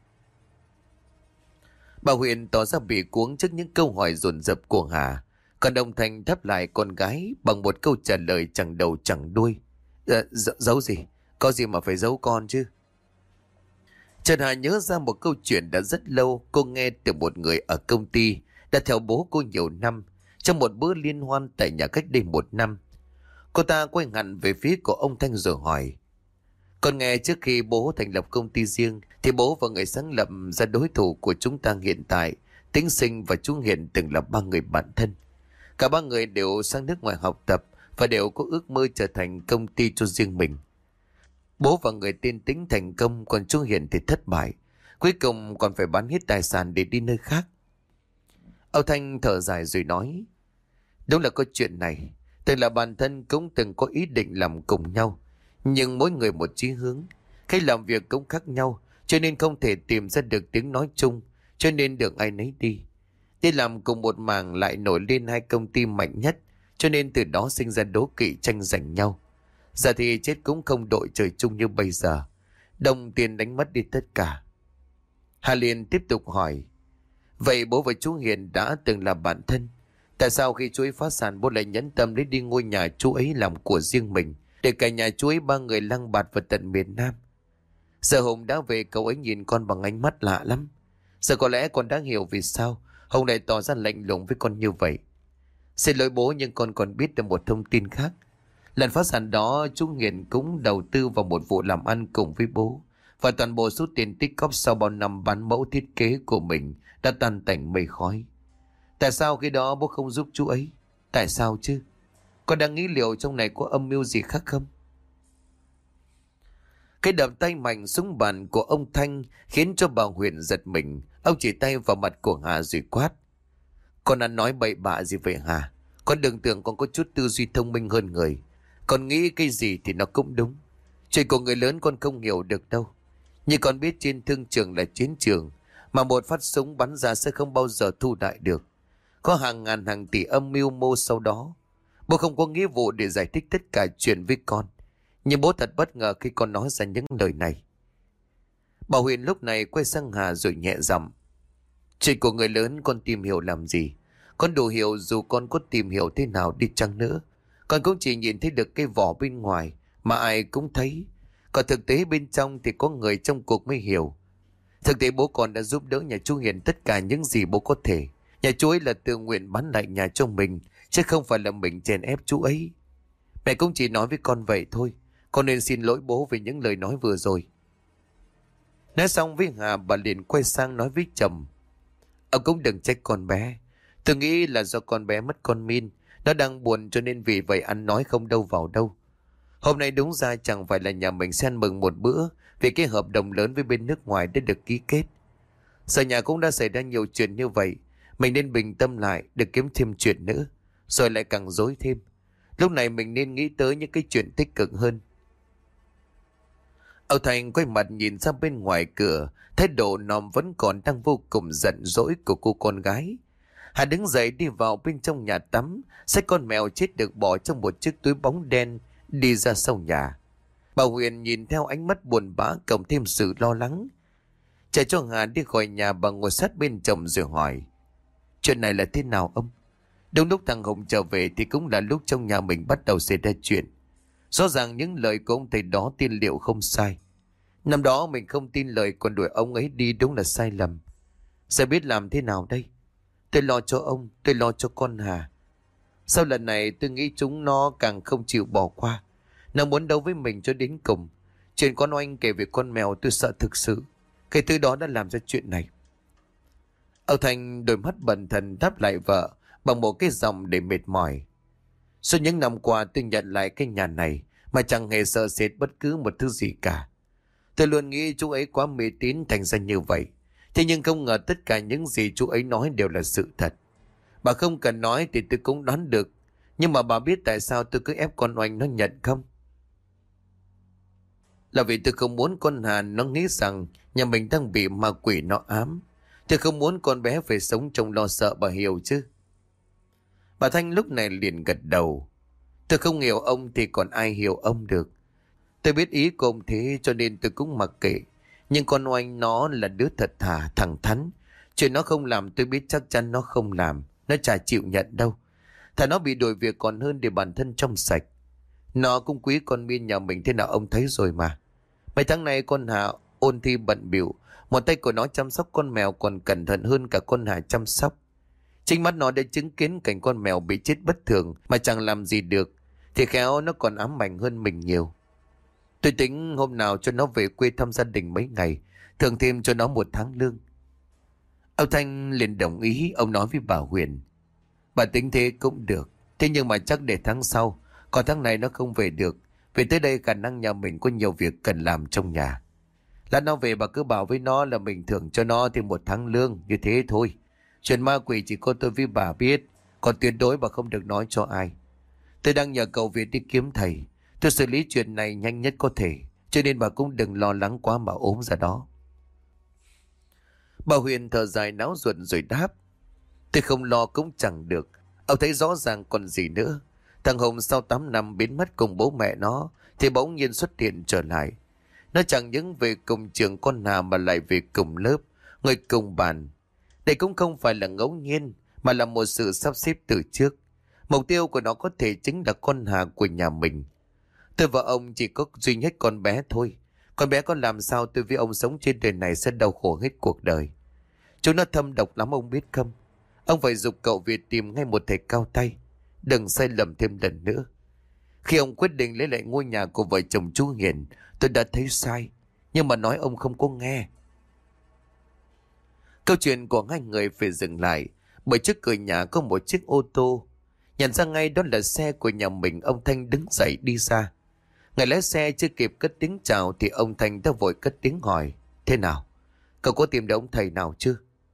Bà Huyền tỏ ra bị cuống trước những câu hỏi dồn dập của Hà. Còn ông Thanh đáp lại con gái bằng một câu trả lời chẳng đầu chẳng đuôi. Dạ, giấu gì? Có gì mà phải giấu con chứ? Trần Hà nhớ ra một câu chuyện đã rất lâu cô nghe từ một người ở công ty đã theo bố cô nhiều năm, trong một bữa liên hoan tại nhà cách đây một năm. Cô ta quay hẳn về phía của ông Thanh rồi hỏi. Con nghe trước khi bố thành lập công ty riêng thì bố và người sáng lập ra đối thủ của chúng ta hiện tại, Tĩnh Sinh và chú Hiền từng là ba người bạn thân. Cả ba người đều sang nước ngoài học tập và đều có ước mơ trở thành công ty cho riêng mình. Bố và người tên Tĩnh thành công, còn chú Hiền thì thất bại. Cuối cùng còn phải bán hết tài sản để đi nơi khác. Ông Thanh thở dài rồi nói. Đúng là có chuyện này. Từng là bản thân cũng từng có ý định làm cùng nhau. Nhưng mỗi người một chí hướng. Cách làm việc cũng khác nhau. Cho nên không thể tìm ra được tiếng nói chung. Cho nên được ai nấy đi. Đi làm cùng một mảng lại nổi lên hai công ty mạnh nhất. Cho nên từ đó sinh ra đố kỵ tranh giành nhau. Giờ thì chết cũng không đội trời chung như bây giờ. Đồng tiền đánh mất đi tất cả. Hà Liên tiếp tục hỏi. Vậy bố và chú Hiền đã từng là bạn thân. Tại sao khi chú ấy phá sản bố lại nhẫn tâm lấy đi ngôi nhà chú ấy làm của riêng mình, để cả nhà chú ấy ba người lăng bạt vào tận miền Nam? Giờ Hùng đã về, cậu ấy nhìn con bằng ánh mắt lạ lắm. Giờ có lẽ con đã hiểu vì sao Hùng lại tỏ ra lạnh lùng với con như vậy. Xin lỗi bố, nhưng con còn biết được một thông tin khác. Lần phá sản đó chú Hiền cũng đầu tư vào một vụ làm ăn cùng với bố, và toàn bộ số tiền tích cóp sau bao năm bán mẫu thiết kế của mình đã tan tành mây khói. Tại sao khi đó bố không giúp chú ấy? Tại sao chứ? Con đang nghĩ liệu trong này có âm mưu gì khác không? Cái đập tay mạnh xuống bàn của ông Thanh khiến cho bà Huyền giật mình. Ông chỉ tay vào mặt của Hà rồi quát. Con đã nói bậy bạ gì vậy Hà? Con đừng tưởng con có chút tư duy thông minh hơn người. Con nghĩ cái gì thì nó cũng đúng. Chuyện của người lớn con không hiểu được đâu. Như con biết trên thương trường là chiến trường, mà một phát súng bắn ra sẽ không bao giờ thu lại được. Có hàng ngàn hàng tỷ âm mưu mô sau đó. Bố không có nghĩa vụ để giải thích tất cả chuyện với con. Nhưng bố thật bất ngờ khi con nói ra những lời này. Bà Huyền lúc này quay sang Hà rồi nhẹ giọng. Chuyện của người lớn con tìm hiểu làm gì? Con đủ hiểu dù con có tìm hiểu thế nào đi chăng nữa. Con cũng chỉ nhìn thấy được cái vỏ bên ngoài mà ai cũng thấy. Còn thực tế bên trong thì có người trong cuộc mới hiểu. Thực tế bố con đã giúp đỡ nhà chú Hiền tất cả những gì bố có thể. Nhà chú ấy là tự nguyện bán lại nhà cho mình, chứ không phải là mình chèn ép chú ấy. Mẹ cũng chỉ nói với con vậy thôi. Con nên xin lỗi bố về những lời nói vừa rồi. Nói xong với Hà, bà liền quay sang nói với chồng. Ông cũng đừng trách con bé. Tôi nghĩ là do con bé mất con Min. Nó đang buồn cho nên vì vậy ăn nói không đâu vào đâu. Hôm nay đúng ra chẳng phải là nhà mình sẽ ăn mừng một bữa vì cái hợp đồng lớn với bên nước ngoài đã được ký kết. Giờ nhà cũng đã xảy ra nhiều chuyện như vậy. Mình nên bình tâm lại, đừng kiếm thêm chuyện nữa. Rồi lại càng rối thêm. Lúc này mình nên nghĩ tới những cái chuyện tích cực hơn. Ông Thành quay mặt nhìn ra bên ngoài cửa. Thái độ nòm vẫn còn đang vô cùng giận dỗi của cô con gái. Hà đứng dậy đi vào bên trong nhà tắm, xách con mèo chết được bỏ trong một chiếc túi bóng đen, đi ra sau nhà. Bà Huyền nhìn theo ánh mắt buồn bã cộng thêm sự lo lắng. Chạy cho Hà đi khỏi nhà, bà ngồi sát bên chồng rồi hỏi. Chuyện này là thế nào ông? Đúng lúc thằng Hùng trở về thì cũng là lúc trong nhà mình bắt đầu xảy ra chuyện. Rõ ràng những lời của ông thầy đó tiên liệu không sai. Năm đó mình không tin lời còn đuổi ông ấy đi đúng là sai lầm. Giờ biết làm thế nào đây? Tôi lo cho ông, tôi lo cho con Hà. Sau lần này tôi nghĩ chúng nó càng không chịu bỏ qua. Nó muốn đấu với mình cho đến cùng. Chuyện con oanh kể về con mèo tôi sợ thực sự. Cái thứ đó đã làm ra chuyện này. Ông Thành đôi mắt bần thần đáp lại vợ bằng một cái giọng để mệt mỏi. Suốt những năm qua tôi nhận lại cái nhà này mà chẳng hề sợ sệt bất cứ một thứ gì cả. Tôi luôn nghĩ chú ấy quá mê tín thành ra như vậy. Thế nhưng không ngờ tất cả những gì chú ấy nói đều là sự thật. Bà không cần nói thì tôi cũng đoán được. Nhưng mà bà biết tại sao tôi cứ ép con oanh nó nhận không? Là vì tôi không muốn con Hà nó nghĩ rằng nhà mình đang bị ma quỷ nó ám. Tôi không muốn con bé phải sống trong lo sợ, bà hiểu chứ? Bà Thanh lúc này liền gật đầu. Tôi không hiểu ông thì còn ai hiểu ông được. Tôi biết ý của ông thế cho nên tôi cũng mặc kệ. Nhưng con oanh nó là đứa thật thà, thẳng thắn. Chuyện nó không làm tôi biết chắc chắn nó không làm. Nó chả chịu nhận đâu. Thà nó bị đuổi việc còn hơn để bản thân trong sạch. Nó cũng quý con Miên nhà mình thế nào ông thấy rồi mà. Mấy tháng nay con Hà ôn thi bận bịu, một tay của nó chăm sóc con mèo còn cẩn thận hơn cả con Hà chăm sóc. Chính mắt nó đã chứng kiến cảnh con mèo bị chết bất thường mà chẳng làm gì được. thì khéo nó còn ám ảnh hơn mình nhiều. Tôi tính hôm nào cho nó về quê thăm gia đình mấy ngày, thưởng thêm cho nó một tháng lương. Ông Thanh liền đồng ý. Ông nói với bà Huyền: bà tính thế cũng được, thế nhưng mà chắc để tháng sau, còn tháng này nó không về được. Vì tới đây khả năng nhà mình có nhiều việc cần làm trong nhà. Lát nó về bà cứ bảo với nó là mình thưởng cho nó thêm một tháng lương, như thế thôi. Chuyện ma quỷ chỉ có tôi với bà biết, còn tuyệt đối bà không được nói cho ai. Tôi đang nhờ cậu Việt đi kiếm thầy, tôi xử lý chuyện này nhanh nhất có thể, cho nên bà cũng đừng lo lắng quá mà ốm ra đó. Bà Huyền thở dài náo ruột rồi đáp: tôi không lo cũng chẳng được. Ông thấy rõ ràng còn gì nữa. Thằng Hùng sau tám năm biến mất cùng bố mẹ nó thì bỗng nhiên xuất hiện trở lại. Nó chẳng những về cùng trường con Hà mà lại về cùng lớp, ngồi cùng bàn. Đây cũng không phải là ngẫu nhiên, mà là một sự sắp xếp từ trước. Mục tiêu của nó có thể chính là con Hà của nhà mình. Tôi và ông chỉ có duy nhất con bé thôi. Con bé có làm sao tôi với ông sống trên đời này sẽ đau khổ hết cuộc đời. Chúng nó thâm độc lắm ông biết không? Ông phải giục cậu Việt tìm ngay một thầy cao tay. Đừng sai lầm thêm lần nữa. Khi ông quyết định lấy lại ngôi nhà của vợ chồng chú Hiền, tôi đã thấy sai, nhưng mà nói ông không có nghe. Câu chuyện của hai người phải dừng lại, bởi trước cửa nhà có một chiếc ô tô. Nhận ra ngay đó là xe của nhà mình, ông Thanh đứng dậy đi ra. Người lái xe chưa kịp cất tiếng chào thì ông Thanh đã vội cất tiếng hỏi: thế nào? Cậu có tìm được ông thầy nào chưa?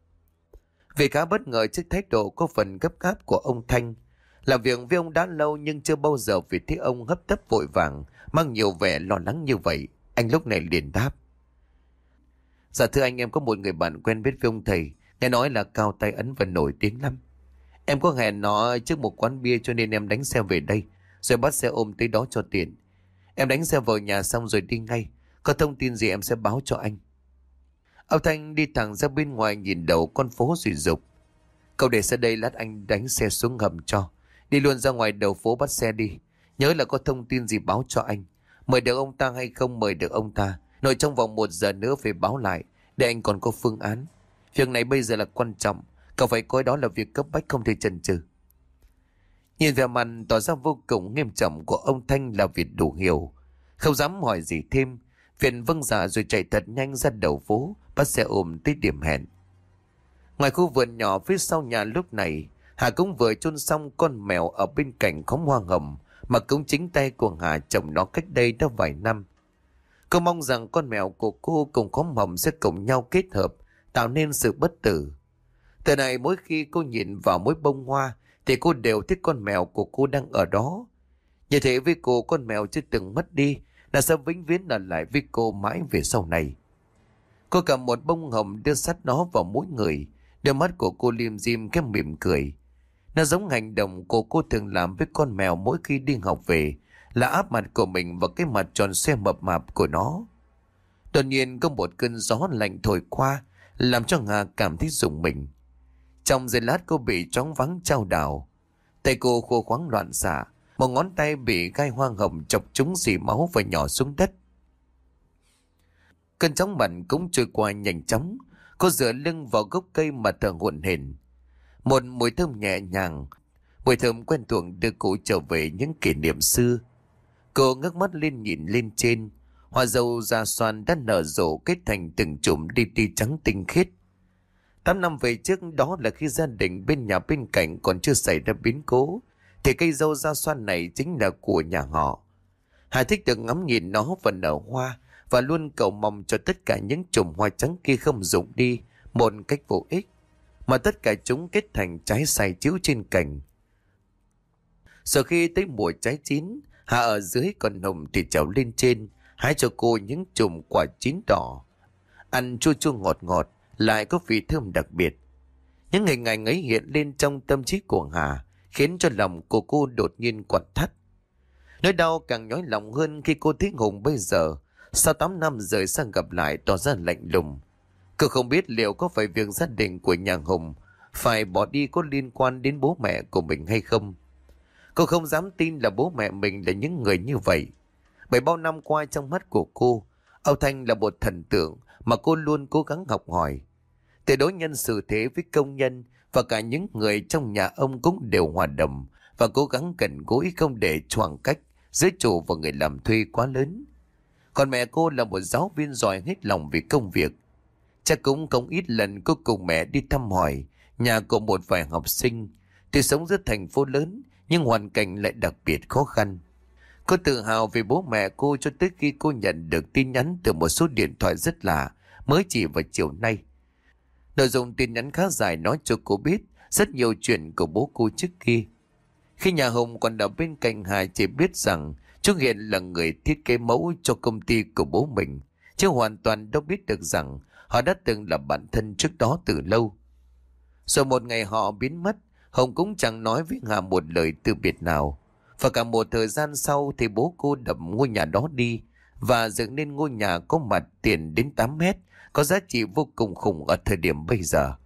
Vì khá bất ngờ trước thái độ có phần gấp gáp của ông Thanh. Làm việc với ông đã lâu nhưng chưa bao giờ vì thấy ông hấp tấp vội vàng, mang nhiều vẻ lo lắng như vậy. Anh lúc này liền đáp: dạ thưa anh, em có một người bạn quen biết với ông thầy, nghe nói là cao tay ấn và nổi tiếng lắm. Em có hẹn nó trước một quán bia cho nên em đánh xe về đây, rồi bắt xe ôm tới đó cho tiện. Em đánh xe vào nhà xong rồi đi ngay, có thông tin gì em sẽ báo cho anh. Ông Thanh đi thẳng ra bên ngoài nhìn đầu con phố rồi dục: cậu để xe đây, lát anh đánh xe xuống hầm cho. Đi luôn ra ngoài đầu phố bắt xe đi. Nhớ là có thông tin gì báo cho anh. Mời được ông ta hay không mời được ông ta, nội trong vòng một giờ nữa phải báo lại, để anh còn có phương án. Việc này bây giờ là quan trọng, cậu phải coi đó là việc cấp bách không thể chần chừ. Nhìn vẻ mặt tỏ ra vô cùng nghiêm trọng của ông Thanh là Việt đủ hiểu, không dám hỏi gì thêm. Việt vâng dạ rồi chạy thật nhanh ra đầu phố, bắt xe ôm tới điểm hẹn. Ngoài khu vườn nhỏ phía sau nhà lúc này, Hà cũng vừa chôn xong con mèo ở bên cạnh khóm hoa hồng mà cũng chính tay của Hà trồng nó cách đây đã vài năm. Cô mong rằng con mèo của cô cùng khóm hồng sẽ cùng nhau kết hợp, tạo nên sự bất tử. Từ này mỗi khi cô nhìn vào mỗi bông hoa thì cô đều thích con mèo của cô đang ở đó. Như thế với cô, con mèo chưa từng mất đi là sẽ vĩnh viễn ở lại với cô mãi về sau này. Cô cầm một bông hồng đưa sát nó vào mũi người, đôi mắt của cô liêm diêm cái mỉm cười. Nó giống hành động của cô thường làm với con mèo mỗi khi đi học về, là áp mặt của mình vào cái mặt tròn xoe mập mạp của nó. Đột nhiên có một cơn gió lạnh thổi qua, làm cho Hà cảm thấy rùng mình. Trong giây lát cô bị choáng váng chao đảo. Tay cô khô khoắng loạn xạ, một ngón tay bị gai hoa hồng chọc trúng dì máu và nhỏ xuống đất. Cơn chóng mặt cũng trôi qua nhanh chóng. Cô dựa lưng vào gốc cây mà thở hổn hển. Một mùi thơm nhẹ nhàng, mùi thơm quen thuộc đưa cô trở về những kỷ niệm xưa. Cô ngước mắt lên nhìn lên trên, hoa dâu da xoan đã nở rộ kết thành từng chùm đi đi trắng tinh khiết. Tám năm về trước đó là khi gia đình bên nhà bên cạnh còn chưa xảy ra biến cố, thì cây dâu da xoan này chính là của nhà họ. Hà thích được ngắm nhìn nó và nở hoa, và luôn cầu mong cho tất cả những chùm hoa trắng kia không rụng đi một cách vô ích, mà tất cả chúng kết thành trái xài chiếu trên cành. Sau khi tới mùa trái chín, Hà ở dưới còn Hồng thì trèo lên trên, hái cho cô những chùm quả chín đỏ. Ăn chua chua ngọt ngọt, lại có vị thơm đặc biệt. Những hình ảnh ấy hiện lên trong tâm trí của Hà, khiến cho lòng của cô đột nhiên quặn thắt. Nỗi đau càng nhói lòng hơn khi cô thấy Hùng bây giờ, sau tám năm rời sang gặp lại, tỏ ra lạnh lùng. Cô không biết liệu có phải việc gia đình của nhà Hùng phải bỏ đi có liên quan đến bố mẹ của mình hay không. Cô không dám tin là bố mẹ mình là những người như vậy. Bởi bao năm qua trong mắt của cô, ông Thanh là một thần tượng mà cô luôn cố gắng học hỏi. Từ đối nhân xử thế với công nhân và cả những người trong nhà ông cũng đều hòa đồng và cố gắng gần gũi không để khoảng cách giữa chủ và người làm thuê quá lớn. Còn mẹ cô là một giáo viên giỏi hết lòng vì công việc. Chắc cũng không ít lần cô cùng mẹ đi thăm hỏi nhà của một vài học sinh. Tuy sống giữa thành phố lớn nhưng hoàn cảnh lại đặc biệt khó khăn. Cô tự hào về bố mẹ cô cho tới khi cô nhận được tin nhắn từ một số điện thoại rất lạ mới chỉ vào chiều nay. Nội dung tin nhắn khá dài nói cho cô biết rất nhiều chuyện của bố cô trước kia. Khi nhà Hùng còn ở bên cạnh Hà chỉ biết rằng chú Hiền là người thiết kế mẫu cho công ty của bố mình, chứ hoàn toàn đâu biết được rằng họ đã từng là bạn thân trước đó từ lâu. Rồi một ngày họ biến mất, Hùng cũng chẳng nói với Hà một lời từ biệt nào. Và cả một thời gian sau thì bố cô đập ngôi nhà đó đi và dựng nên ngôi nhà có mặt tiền đến tám mét, có giá trị vô cùng khủng ở thời điểm bây giờ.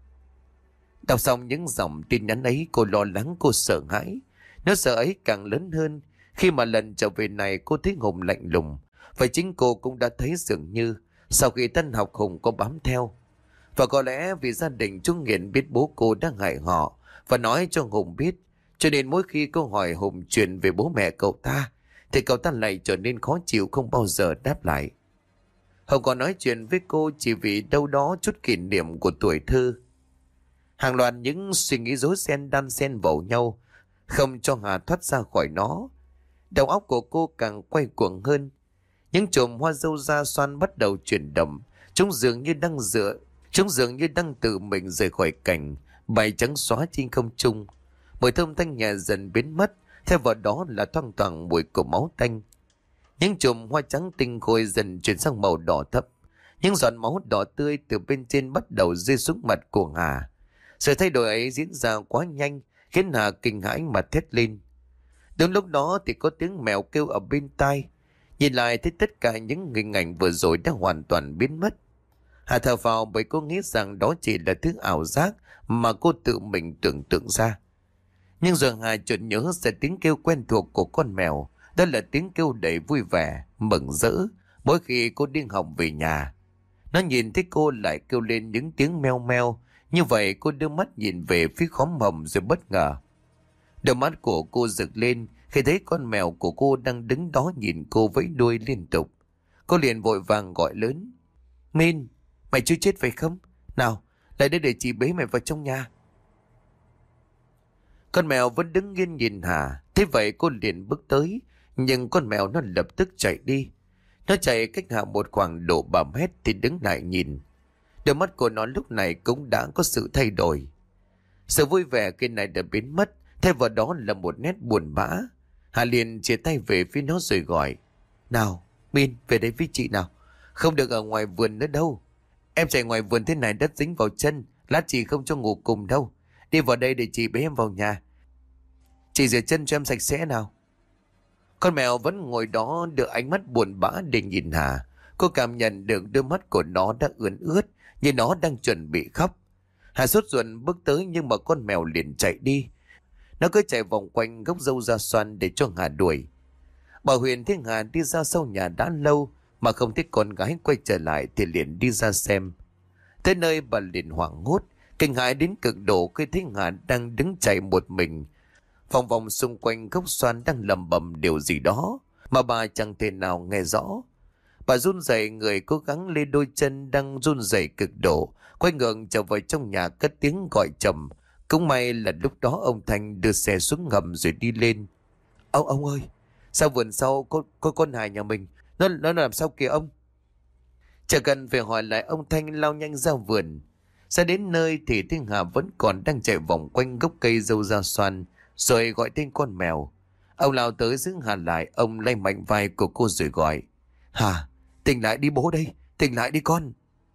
Đọc xong những dòng tin nhắn ấy, cô lo lắng, cô sợ hãi. Nó sợ ấy càng lớn hơn khi mà lần trở về này cô thấy Hùng lạnh lùng. Và chính cô cũng đã thấy dường như sau khi tân học Hùng có bám theo. Và có lẽ vì gia đình chú Nghiện biết bố cô đang hại họ và nói cho Hùng biết, cho nên mỗi khi cô hỏi Hùng chuyện về bố mẹ cậu ta thì cậu ta lại trở nên khó chịu, không bao giờ đáp lại. Hùng còn nói chuyện với cô chỉ vì đâu đó chút kỷ niệm của tuổi thơ. Hàng loạt những suy nghĩ rối ren đan xen vào nhau, không cho Hà thoát ra khỏi nó. Đầu óc của cô càng quay cuồng hơn. Những chùm hoa dâu da xoan bắt đầu chuyển động. Chúng dường như đang dựa, chúng dường như đang tự mình rời khỏi cảnh, bay trắng xóa trên không trung. Mùi thơm thanh nhẹ dần biến mất, theo vào đó là thoang thoảng mùi của máu tanh. Những chùm hoa trắng tinh khôi dần chuyển sang màu đỏ thẫm. Những giọt máu đỏ tươi từ bên trên bắt đầu rơi xuống mặt của Hà. Sự thay đổi ấy diễn ra quá nhanh, khiến Hà kinh hãi mà thét lên. Đúng lúc đó thì có tiếng mèo kêu ở bên tai. Nhìn lại thấy tất cả những hình ảnh vừa rồi đã hoàn toàn biến mất. Hà thở phào bởi cô nghĩ rằng đó chỉ là thứ ảo giác mà cô tự mình tưởng tượng ra. Nhưng rồi Hà chợt nhớ ra tiếng kêu quen thuộc của con mèo. Đó là tiếng kêu đầy vui vẻ, mừng rỡ mỗi khi cô đi học về nhà. Nó nhìn thấy cô lại kêu lên những tiếng meo meo. Như vậy cô đưa mắt nhìn về phía khóm hồng rồi bất ngờ. Đôi mắt của cô rực lên khi thấy con mèo của cô đang đứng đó nhìn cô vẫy đuôi liên tục. Cô liền vội vàng gọi lớn. Min, mày chưa chết phải không? Nào, lại đây để chị bế mày vào trong nhà. Con mèo vẫn đứng yên nhìn Hà. Thế vậy cô liền bước tới. Nhưng con mèo nó lập tức chạy đi. Nó chạy cách Hà một khoảng độ ba mét thì đứng lại nhìn. Đôi mắt của nó lúc này cũng đã có sự thay đổi. Sự vui vẻ kia này đã biến mất, thay vào đó là một nét buồn bã. Hà liền chia tay về phía nó rồi gọi. Nào, Min, về đây với chị nào. Không được ở ngoài vườn nữa đâu. Em chạy ngoài vườn thế này đất dính vào chân, lát chị không cho ngủ cùng đâu. Đi vào đây để chị bế em vào nhà. Chị rửa chân cho em sạch sẽ nào. Con mèo vẫn ngồi đó đưa ánh mắt buồn bã để nhìn Hà. Cô cảm nhận được đôi mắt của nó đã ướt ướt, như nó đang chuẩn bị khóc. Hà sốt ruột bước tới nhưng mà con mèo liền chạy đi. Nó cứ chạy vòng quanh gốc dâu da xoan để cho Hà đuổi. Bà Huyền thấy Hà đi ra sau nhà đã lâu mà không thấy con gái quay trở lại thì liền đi ra xem. Tới nơi bà liền hoảng hốt, kinh hãi đến cực độ khi thấy Hà đang đứng chạy một mình. Vòng vòng xung quanh gốc xoan đang lầm bầm điều gì đó mà bà chẳng thể nào nghe rõ. Bà run rẩy người cố gắng lê đôi chân đang run rẩy cực độ, quay ngượng trở vào trong nhà cất tiếng gọi chồng. Cũng may là lúc đó ông Thanh đưa xe xuống ngầm rồi đi lên. Ông ông ơi, sao vườn sau có, có con hài nhà mình, nó nó làm sao kìa ông? Chẳng cần phải hỏi lại, ông Thanh lao nhanh ra vườn. Ra đến nơi thì Thiên Hà vẫn còn đang chạy vòng quanh gốc cây dâu da xoan, rồi gọi tên con mèo. Ông lao tới giữ Hà lại, ông lay mạnh vai của cô rồi gọi. Hà, tỉnh lại đi bố đây, tỉnh lại đi con.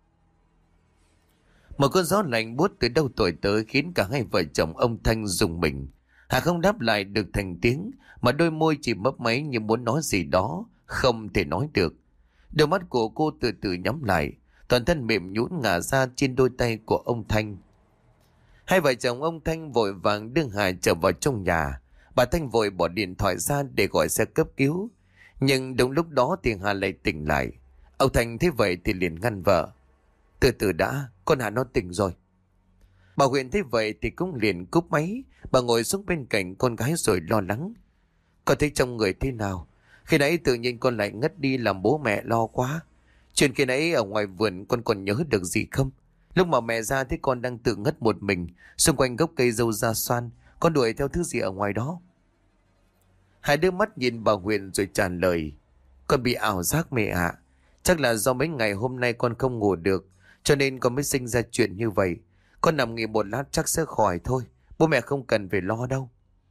Một cơn gió lạnh buốt từ đâu thổi tới khiến cả hai vợ chồng ông Thanh rùng mình. Hà không đáp lại được thành tiếng, mà đôi môi chỉ mấp máy như muốn nói gì đó, không thể nói được. Đôi mắt của cô từ từ nhắm lại, toàn thân mềm nhũn ngả ra trên đôi tay của ông Thanh. Hai vợ chồng ông Thanh vội vàng đưa Hà trở vào trong nhà. Bà Thanh vội bỏ điện thoại ra để gọi xe cấp cứu. Nhưng đúng lúc đó thì Hà lại tỉnh lại. Ông Thanh thấy vậy thì liền ngăn vợ. Từ từ đã, con Hà nó tỉnh rồi. Bà Huyền thấy vậy thì cũng liền cúp máy. Bà ngồi xuống bên cạnh con gái rồi lo lắng. Con thấy trong người thế nào? Khi nãy tự nhiên con lại ngất đi làm bố mẹ lo quá. Chuyện khi nãy ở ngoài vườn con còn nhớ được gì không? Lúc mà mẹ ra thấy con đang tự ngất một mình xung quanh gốc cây dâu da xoan. Con đuổi theo thứ gì ở ngoài đó? Hai đứa mắt nhìn bà Huyền rồi trả lời. Con bị ảo giác mẹ ạ. Chắc là do mấy ngày hôm nay con không ngủ được, cho nên con mới sinh ra chuyện như vậy. Con nằm nghỉ một lát chắc sẽ khỏi thôi. Bố mẹ không cần phải lo đâu.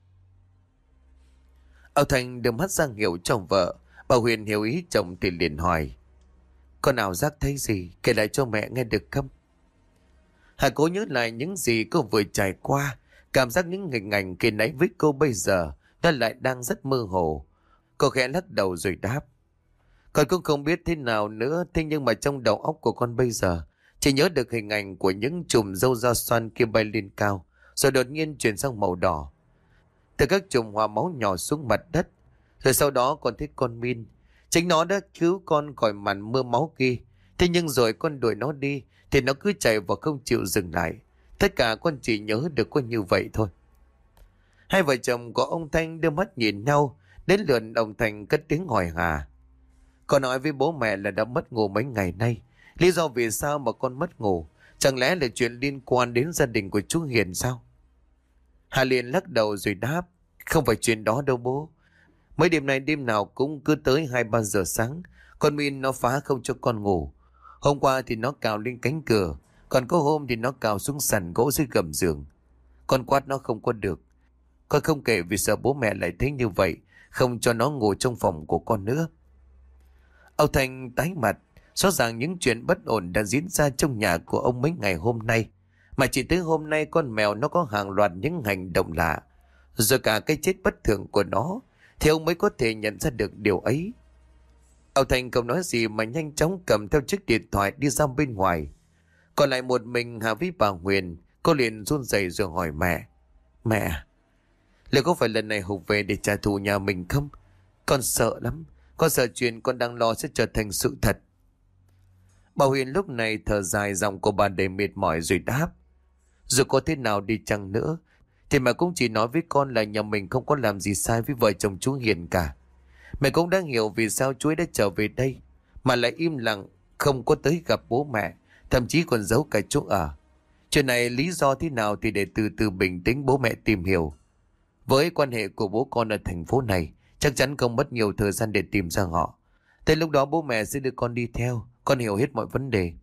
Âu Thanh đưa mắt ra hiệu cho vợ. Bà Huyền hiểu ý chồng thì liền hỏi. Con ảo giác thấy gì? Kể lại cho mẹ nghe được không? Hà cố nhớ lại những gì cô vừa trải qua. Cảm giác những hình ảnh khi nãy với cô bây giờ nó lại đang rất mơ hồ. Cô khẽ lắc đầu rồi đáp. Con cũng không biết thế nào nữa. Thế nhưng mà trong đầu óc của con bây giờ chỉ nhớ được hình ảnh của những chùm râu da xoan kia bay lên cao, rồi đột nhiên chuyển sang màu đỏ. Từ các chùm hoa máu nhỏ xuống mặt đất. Rồi sau đó con thấy con Min. Chính nó đã cứu con khỏi màn mưa máu kia. Thế nhưng rồi con đuổi nó đi thì nó cứ chạy và không chịu dừng lại. Tất cả con chỉ nhớ được có như vậy thôi. Hai vợ chồng của ông Thanh đưa mắt nhìn nhau. Đến lượt ông Thanh cất tiếng hỏi Hà. Con nói với bố mẹ là đã mất ngủ mấy ngày nay. Lý do vì sao mà con mất ngủ? Chẳng lẽ là chuyện liên quan đến gia đình của chú Hiền sao? Hà liền lắc đầu rồi đáp. Không phải chuyện đó đâu bố. Mấy đêm nay đêm nào cũng cứ tới hai ba giờ sáng. Con Min nó phá không cho con ngủ. Hôm qua thì nó cào lên cánh cửa. Còn có hôm thì nó cào xuống sàn gỗ dưới gầm giường. Con quát nó không có được. Con không kể vì sợ bố mẹ lại thấy như vậy, không cho nó ngủ trong phòng của con nữa. Âu Thanh tái mặt. Rõ ràng những chuyện bất ổn đã diễn ra trong nhà của ông mấy ngày hôm nay. Mà chỉ tới hôm nay con mèo nó có hàng loạt những hành động lạ. Rồi cả cái chết bất thường của nó, thì ông mới có thể nhận ra được điều ấy. Âu Thanh không nói gì mà nhanh chóng cầm theo chiếc điện thoại đi ra bên ngoài. Còn lại một mình Hà với bà Huyền. Cô liền run rẩy rồi hỏi mẹ. Mẹ, liệu có phải lần này Hùng về để trả thù nhà mình không? Con sợ lắm. Con sợ chuyện con đang lo sẽ trở thành sự thật. Bà Huyền lúc này thở dài, giọng của bà đầy mệt mỏi rồi đáp. Dù có thế nào đi chăng nữa thì mẹ cũng chỉ nói với con là nhà mình không có làm gì sai với vợ chồng chú Hiền cả. Mẹ cũng đang hiểu vì sao chú ấy đã trở về đây mà lại im lặng, không có tới gặp bố mẹ, thậm chí còn giấu cả chỗ ở. Chuyện này lý do thế nào thì để từ từ bình tĩnh bố mẹ tìm hiểu. Với quan hệ của bố con ở thành phố này, chắc chắn không mất nhiều thời gian để tìm ra họ. Tới lúc đó bố mẹ sẽ đưa con đi theo. Con hiểu hết mọi vấn đề.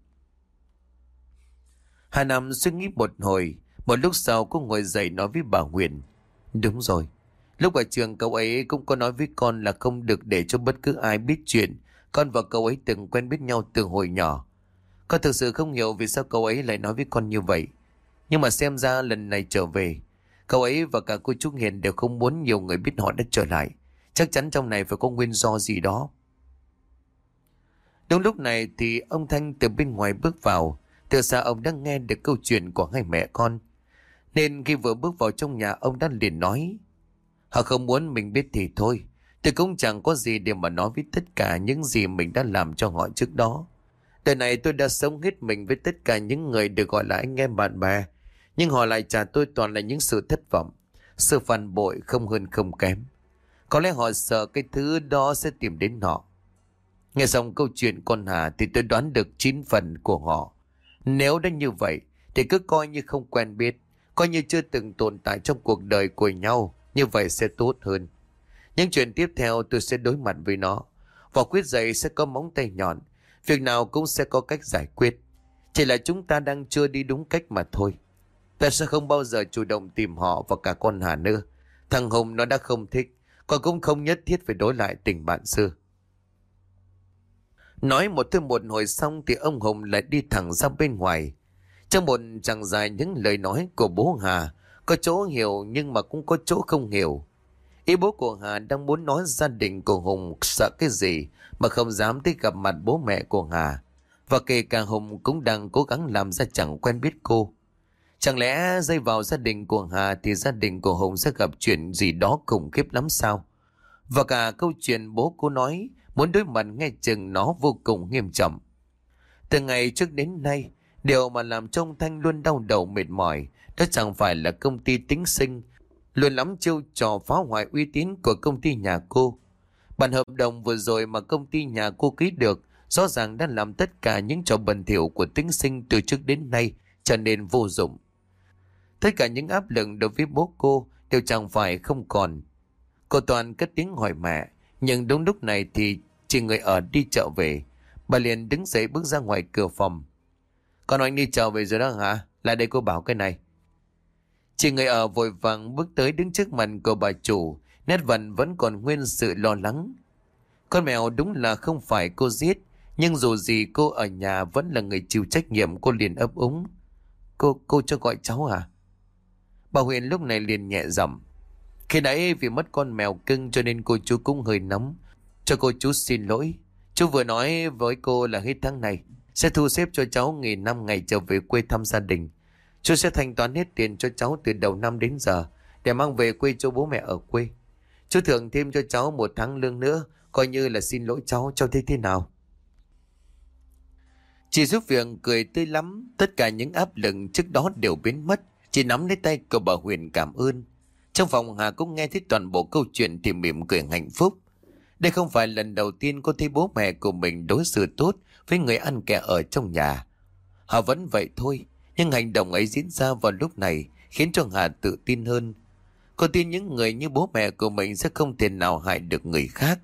Hà Nam suy nghĩ một hồi. Một lúc sau cô ngồi dậy nói với bà Huyền. Đúng rồi. Lúc ở trường cậu ấy cũng có nói với con là không được để cho bất cứ ai biết chuyện con và cậu ấy từng quen biết nhau từ hồi nhỏ. Con thực sự không hiểu vì sao cậu ấy lại nói với con như vậy. Nhưng mà xem ra lần này trở về, cậu ấy và cả cô Trúc Hiền đều không muốn nhiều người biết họ đã trở lại. Chắc chắn trong này phải có nguyên do gì đó. Đúng lúc này thì ông Thanh từ bên ngoài bước vào. Từ xa ông đã nghe được câu chuyện của hai mẹ con, nên khi vừa bước vào trong nhà ông đã liền nói. Họ không muốn mình biết thì thôi. Tôi cũng chẳng có gì để mà nói với tất cả những gì mình đã làm cho họ trước đó. Đời này tôi đã sống hết mình với tất cả những người được gọi là anh em bạn bè. Nhưng họ lại trả tôi toàn là những sự thất vọng, sự phản bội không hơn không kém. Có lẽ họ sợ cái thứ đó sẽ tìm đến họ. Nghe xong câu chuyện con Hà thì tôi đoán được chín phần của họ. Nếu đã như vậy thì cứ coi như không quen biết, coi như chưa từng tồn tại trong cuộc đời của nhau. Như vậy sẽ tốt hơn. Những chuyện tiếp theo tôi sẽ đối mặt với nó. Vỏ quyết dậy sẽ có móng tay nhọn. Việc nào cũng sẽ có cách giải quyết. Chỉ là chúng ta đang chưa đi đúng cách mà thôi. Ta sẽ không bao giờ chủ động tìm họ và cả con Hà nữa. Thằng Hùng nó đã không thích, còn cũng không nhất thiết phải đối lại tình bạn xưa. Nói một thêm một hồi xong thì ông Hùng lại đi thẳng ra bên ngoài. Trong một chặng dài những lời nói của bố Hà, có chỗ hiểu nhưng mà cũng có chỗ không hiểu. Ý bố của Hà đang muốn nói gia đình của Hùng sợ cái gì mà không dám tới gặp mặt bố mẹ của Hà. Và kể cả Hùng cũng đang cố gắng làm ra chẳng quen biết cô. Chẳng lẽ dây vào gia đình của Hà thì gia đình của Hùng sẽ gặp chuyện gì đó khủng khiếp lắm sao? Và cả câu chuyện bố cô nói muốn đối mặt nghe chừng nó vô cùng nghiêm trọng. Từ ngày trước đến nay, Điều mà làm cho ông Thanh luôn đau đầu mệt mỏi đó chẳng phải là công ty Tính Sinh luôn lắm chiêu trò phá hoại uy tín của công ty nhà cô. Bản hợp đồng vừa rồi mà công ty nhà cô ký được rõ ràng đã làm tất cả những trò bẩn thỉu của Tính Sinh từ trước đến nay trở nên vô dụng. Tất cả những áp lực đối với bố cô đều chẳng phải không còn. Cô Toàn cất tiếng hỏi mẹ, nhưng đúng lúc này thì chị người ở đi chợ về. Bà liền đứng dậy bước ra ngoài cửa phòng. Con anh đi chợ về rồi đó hả? Lại đây cô bảo cái này. Chị người ở vội vàng bước tới đứng trước mặt của bà chủ, nét mặt vẫn còn nguyên sự lo lắng. Con mèo đúng là không phải cô giết, nhưng dù gì cô ở nhà vẫn là người chịu trách nhiệm. Cô liền ấp úng. Cô, cô cho gọi cháu à? Bà Huyền lúc này liền nhẹ giọng. Khi nãy vì mất con mèo cưng cho nên cô chú cũng hơi nóng. Cho cô chú xin lỗi. Chú vừa nói với cô là hết tháng này sẽ thu xếp cho cháu nghỉ năm ngày trở về quê thăm gia đình. Chú sẽ thanh toán hết tiền cho cháu từ đầu năm đến giờ để mang về quê cho bố mẹ ở quê. Chú thưởng thêm cho cháu một tháng lương nữa, coi như là xin lỗi cháu. Cháu thấy thế nào? Chị giúp việc cười tươi lắm. Tất cả những áp lực trước đó đều biến mất. Chị nắm lấy tay của bà Huyền cảm ơn. Trong phòng Hà cũng nghe thấy toàn bộ câu chuyện thì mỉm cười hạnh phúc. Đây không phải lần đầu tiên cô thấy bố mẹ của mình đối xử tốt với người ăn kẻ ở trong nhà. Hà vẫn vậy thôi, nhưng hành động ấy diễn ra vào lúc này khiến cho Hà tự tin hơn. Cô tin những người như bố mẹ của mình sẽ không thể nào hại được người khác.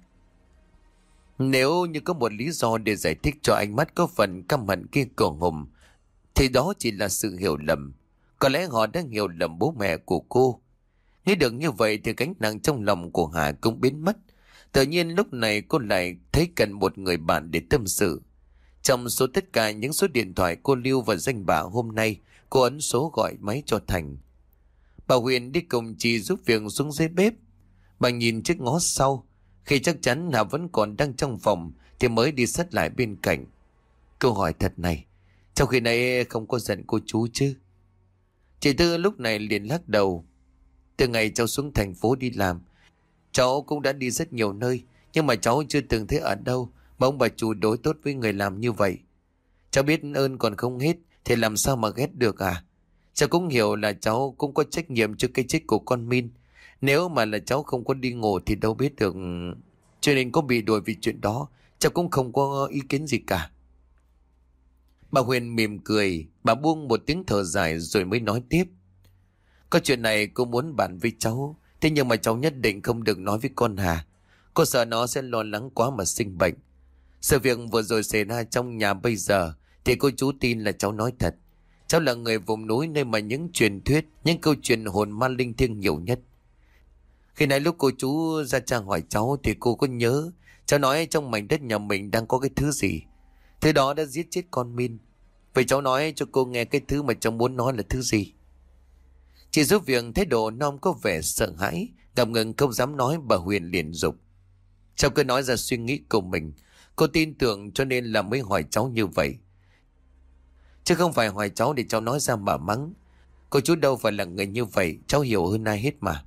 Nếu như có một lý do để giải thích cho ánh mắt có phần căm hận kia của Hùng, thì đó chỉ là sự hiểu lầm. Có lẽ họ đã hiểu lầm bố mẹ của cô. Nghĩ được như vậy thì gánh nặng trong lòng của Hà cũng biến mất. Tự nhiên lúc này cô lại thấy cần một người bạn để tâm sự. Trong số tất cả những số điện thoại cô lưu vào danh bạ hôm nay, cô ấn số gọi máy cho Thành. Bà Huyền đi cùng chị giúp việc xuống dưới bếp. Bà nhìn chiếc ngó sau. Khi chắc chắn Hà vẫn còn đang trong phòng thì mới đi sát lại bên cạnh. Câu hỏi thật này, trong khi nãy không có giận cô chú chứ? Chị Tư lúc này liền lắc đầu. Từ ngày cháu xuống thành phố đi làm, cháu cũng đã đi rất nhiều nơi, nhưng mà cháu chưa từng thấy ở đâu mà ông bà chủ đối tốt với người làm như vậy. Cháu biết ơn còn không hết thì làm sao mà ghét được à? Cháu cũng hiểu là cháu cũng có trách nhiệm cho cái chết của con Min. Nếu mà là cháu không có đi ngủ thì đâu biết được. Cho nên có bị đuổi vì chuyện đó, cháu cũng không có ý kiến gì cả. Bà Huyền mỉm cười, bà buông một tiếng thở dài rồi mới nói tiếp. Có chuyện này cô muốn bàn với cháu, thế nhưng mà cháu nhất định không được nói với con Hà. Cô sợ nó sẽ lo lắng quá mà sinh bệnh. Sự việc vừa rồi xảy ra trong nhà bây giờ thì cô chú tin là cháu nói thật. Cháu là người vùng núi nơi mà những truyền thuyết, những câu chuyện hồn ma linh thiêng nhiều nhất. Khi nãy lúc cô chú ra trang hỏi cháu thì cô có nhớ cháu nói trong mảnh đất nhà mình đang có cái thứ gì. Thứ đó đã giết chết con Min. Vậy cháu nói cho cô nghe cái thứ mà cháu muốn nói là thứ gì. Chị giúp việc thái độ non có vẻ sợ hãi, ngập ngừng không dám nói. Bà Huyền liền dục. Cháu cứ nói ra suy nghĩ của mình. Cô tin tưởng cho nên là mới hỏi cháu như vậy, chứ không phải hỏi cháu để cháu nói ra mà mắng. Cô chú đâu phải là người như vậy, cháu hiểu hơn ai hết mà.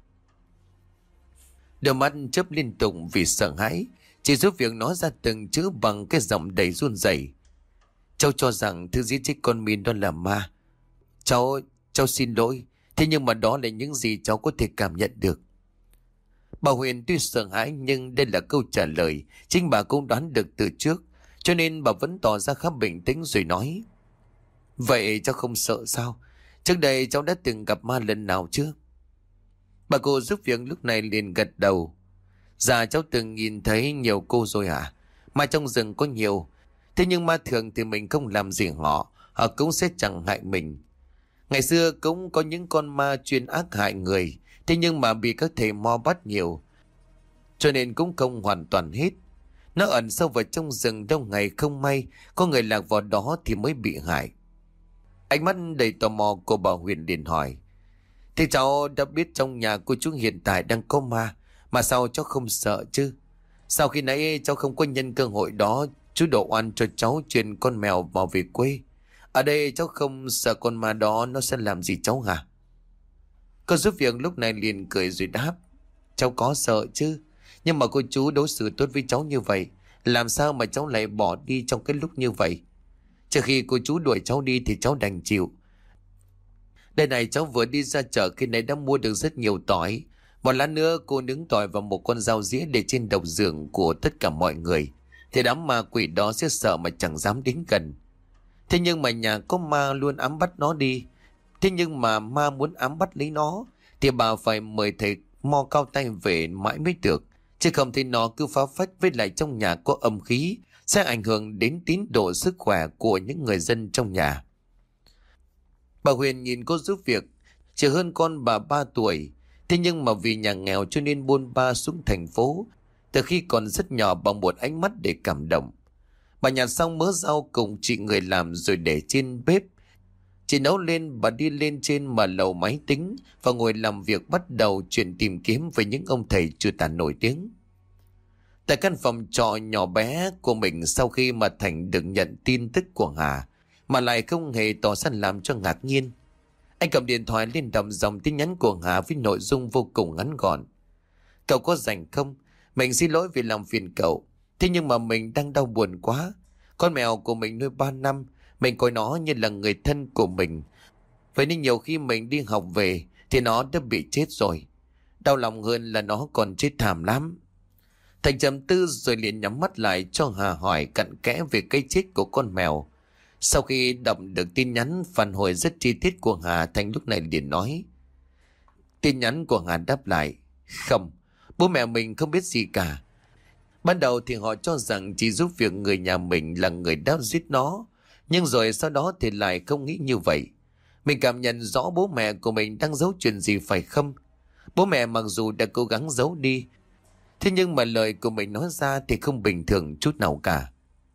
Đôi mắt chớp liên tục vì sợ hãi. Chị giúp việc nói ra từng chữ bằng cái giọng đầy run rẩy. Cháu cho rằng thứ giết chết con Min đó là ma. Cháu, cháu xin lỗi. Thế nhưng mà đó là những gì cháu có thể cảm nhận được. Bà Huyền tuy sợ hãi nhưng đây là câu trả lời chính bà cũng đoán được từ trước, cho nên bà vẫn tỏ ra khá bình tĩnh rồi nói. Vậy cháu không sợ sao? Trước đây cháu đã từng gặp ma lần nào chưa? Bà cô giúp việc lúc này liền gật đầu. Dạ cháu từng nhìn thấy nhiều cô rồi à? Ma trong rừng có nhiều. Thế nhưng ma thường thì mình không làm gì họ, họ cũng sẽ chẳng hại mình. Ngày xưa cũng có những con ma chuyên ác hại người, thế nhưng mà bị các thầy mo bắt nhiều, cho nên cũng không hoàn toàn hết. Nó ẩn sâu vào trong rừng, đâu ngày không may có người lạc vào đó thì mới bị hại. Ánh mắt đầy tò mò của bà Huyền liền hỏi. Thì cháu đã biết trong nhà cô chú hiện tại đang có ma, mà sao cháu không sợ chứ? Sao khi nãy cháu không có nhân cơ hội đó chú đổ oan cho cháu truyền con mèo vào về quê? Ở đây cháu không sợ con ma đó nó sẽ làm gì cháu hả? Cô giúp việc lúc này liền cười rồi đáp. Cháu có sợ chứ, nhưng mà cô chú đối xử tốt với cháu như vậy, làm sao mà cháu lại bỏ đi trong cái lúc như vậy? Trước khi cô chú đuổi cháu đi thì cháu đành chịu. Đây này, cháu vừa đi ra chợ khi nãy đã mua được rất nhiều tỏi. Một lát nữa cô nướng tỏi vào một con dao dĩa để trên đầu giường của tất cả mọi người, thì đám ma quỷ đó sẽ sợ mà chẳng dám đến gần. Thế nhưng mà nhà có ma luôn ám bắt nó đi. Thế nhưng mà ma muốn ám bắt lấy nó thì bà phải mời thầy mo cao tay về mãi mới được. Chứ không thì nó cứ phá phách, với lại trong nhà có âm khí sẽ ảnh hưởng đến tín độ sức khỏe của những người dân trong nhà. Bà Huyền nhìn cô giúp việc, chỉ hơn con bà ba tuổi. Thế nhưng mà vì nhà nghèo cho nên bôn ba xuống thành phố từ khi còn rất nhỏ bằng một ánh mắt để cảm động. Bà nhặt xong mớ rau cùng chị người làm rồi để trên bếp. Chị nấu lên, bà đi lên trên mà lầu máy tính và ngồi làm việc, bắt đầu chuyện tìm kiếm với những ông thầy chư tả nổi tiếng. Tại căn phòng trọ nhỏ bé của mình, sau khi mà Thành được nhận tin tức của Hà mà lại không hề tỏ ra làm cho ngạc nhiên. Anh cầm điện thoại lên đọc dòng tin nhắn của Hà với nội dung vô cùng ngắn gọn. Cậu có rảnh không? Mình xin lỗi vì làm phiền cậu. Thế nhưng mà mình đang đau buồn quá. Con mèo của mình nuôi ba năm. Mình coi nó như là người thân của mình. Vậy nên nhiều khi mình đi học về thì nó đã bị chết rồi. Đau lòng hơn là nó còn chết thảm lắm. Thành trầm tư rồi liền nhắm mắt lại cho Hà hỏi cặn kẽ về cái chết của con mèo. Sau khi đọc được tin nhắn phản hồi rất chi tiết của Hà, Thành lúc này liền nói. Tin nhắn của Hà đáp lại: không, bố mẹ mình không biết gì cả. Ban đầu thì họ cho rằng chỉ giúp việc người nhà mình là người đã giết nó. Nhưng rồi sau đó thì lại không nghĩ như vậy. Mình cảm nhận rõ bố mẹ của mình đang giấu chuyện gì phải không? Bố mẹ mặc dù đã cố gắng giấu đi, thế nhưng mà lời của mình nói ra thì không bình thường chút nào cả.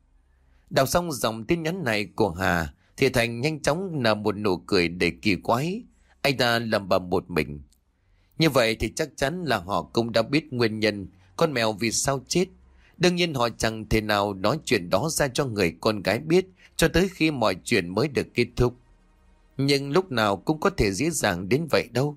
Đọc xong dòng tin nhắn này của Hà thì Thành nhanh chóng nở một nụ cười đầy kỳ quái. Anh ta lẩm bẩm một mình. Như vậy thì chắc chắn là họ cũng đã biết nguyên nhân con mèo vì sao chết. Đương nhiên họ chẳng thể nào nói chuyện đó ra cho người con gái biết cho tới khi mọi chuyện mới được kết thúc. Nhưng lúc nào cũng có thể dễ dàng đến vậy đâu.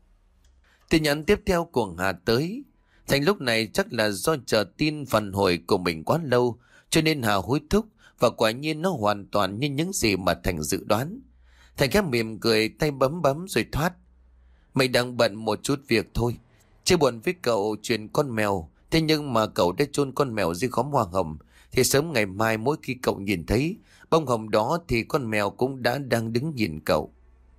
Tin nhắn tiếp theo của Hà tới. Thành lúc này chắc là do chờ tin phản hồi của mình quá lâu cho nên Hà hối thúc, và quả nhiên nó hoàn toàn như những gì mà Thành dự đoán. Thành khẽ mỉm cười, tay bấm bấm rồi thoát. Mình đang bận một chút việc thôi. Chưa buồn với cậu chuyện con mèo. Thế nhưng mà cậu đã chôn con mèo dưới khóm hoa hồng, thì sớm ngày mai mỗi khi cậu nhìn thấy bông hồng đó thì con mèo cũng đã đang đứng nhìn cậu.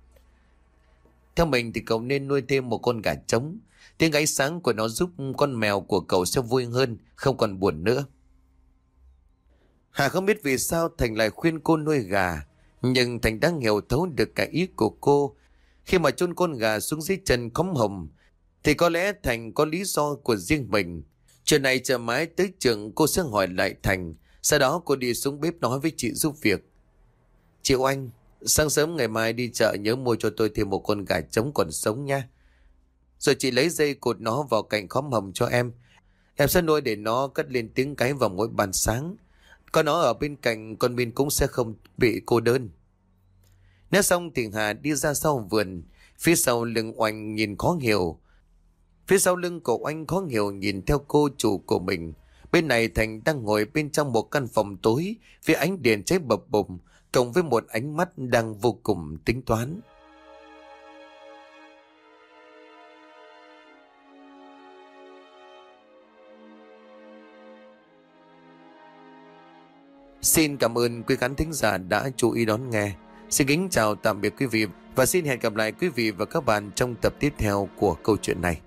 Theo mình thì cậu nên nuôi thêm một con gà trống. Tiếng gáy sáng của nó giúp con mèo của cậu sẽ vui hơn, không còn buồn nữa. Hà không biết vì sao Thành lại khuyên cô nuôi gà, nhưng Thành đã hiểu thấu được cả ý của cô. Khi mà chôn con gà xuống dưới chân khóm hồng thì có lẽ Thành có lý do của riêng mình. Chuyện này chờ mãi tới trường cô sẽ hỏi lại Thành. Sau đó cô đi xuống bếp nói với chị giúp việc. Chị Oanh, sáng sớm ngày mai đi chợ nhớ mua cho tôi thêm một con gà trống còn sống nha. Rồi chị lấy dây cột nó vào cạnh khóm hồng cho em. Em sẽ nuôi để nó cất lên tiếng cái vào mỗi ban sáng. Có nó ở bên cạnh, con Min cũng sẽ không bị cô đơn. Nói xong thì Hà đi ra sau vườn. Phía sau lưng Oanh nhìn khó hiểu. Phía sau lưng của Oanh khó hiểu nhìn theo cô chủ của mình. Bên này Thành đang ngồi bên trong một căn phòng tối với ánh đèn cháy bập bùng, cộng với một ánh mắt đang vô cùng tính toán. Xin cảm ơn quý khán thính giả đã chú ý đón nghe. Xin kính chào tạm biệt quý vị và xin hẹn gặp lại quý vị và các bạn trong tập tiếp theo của câu chuyện này.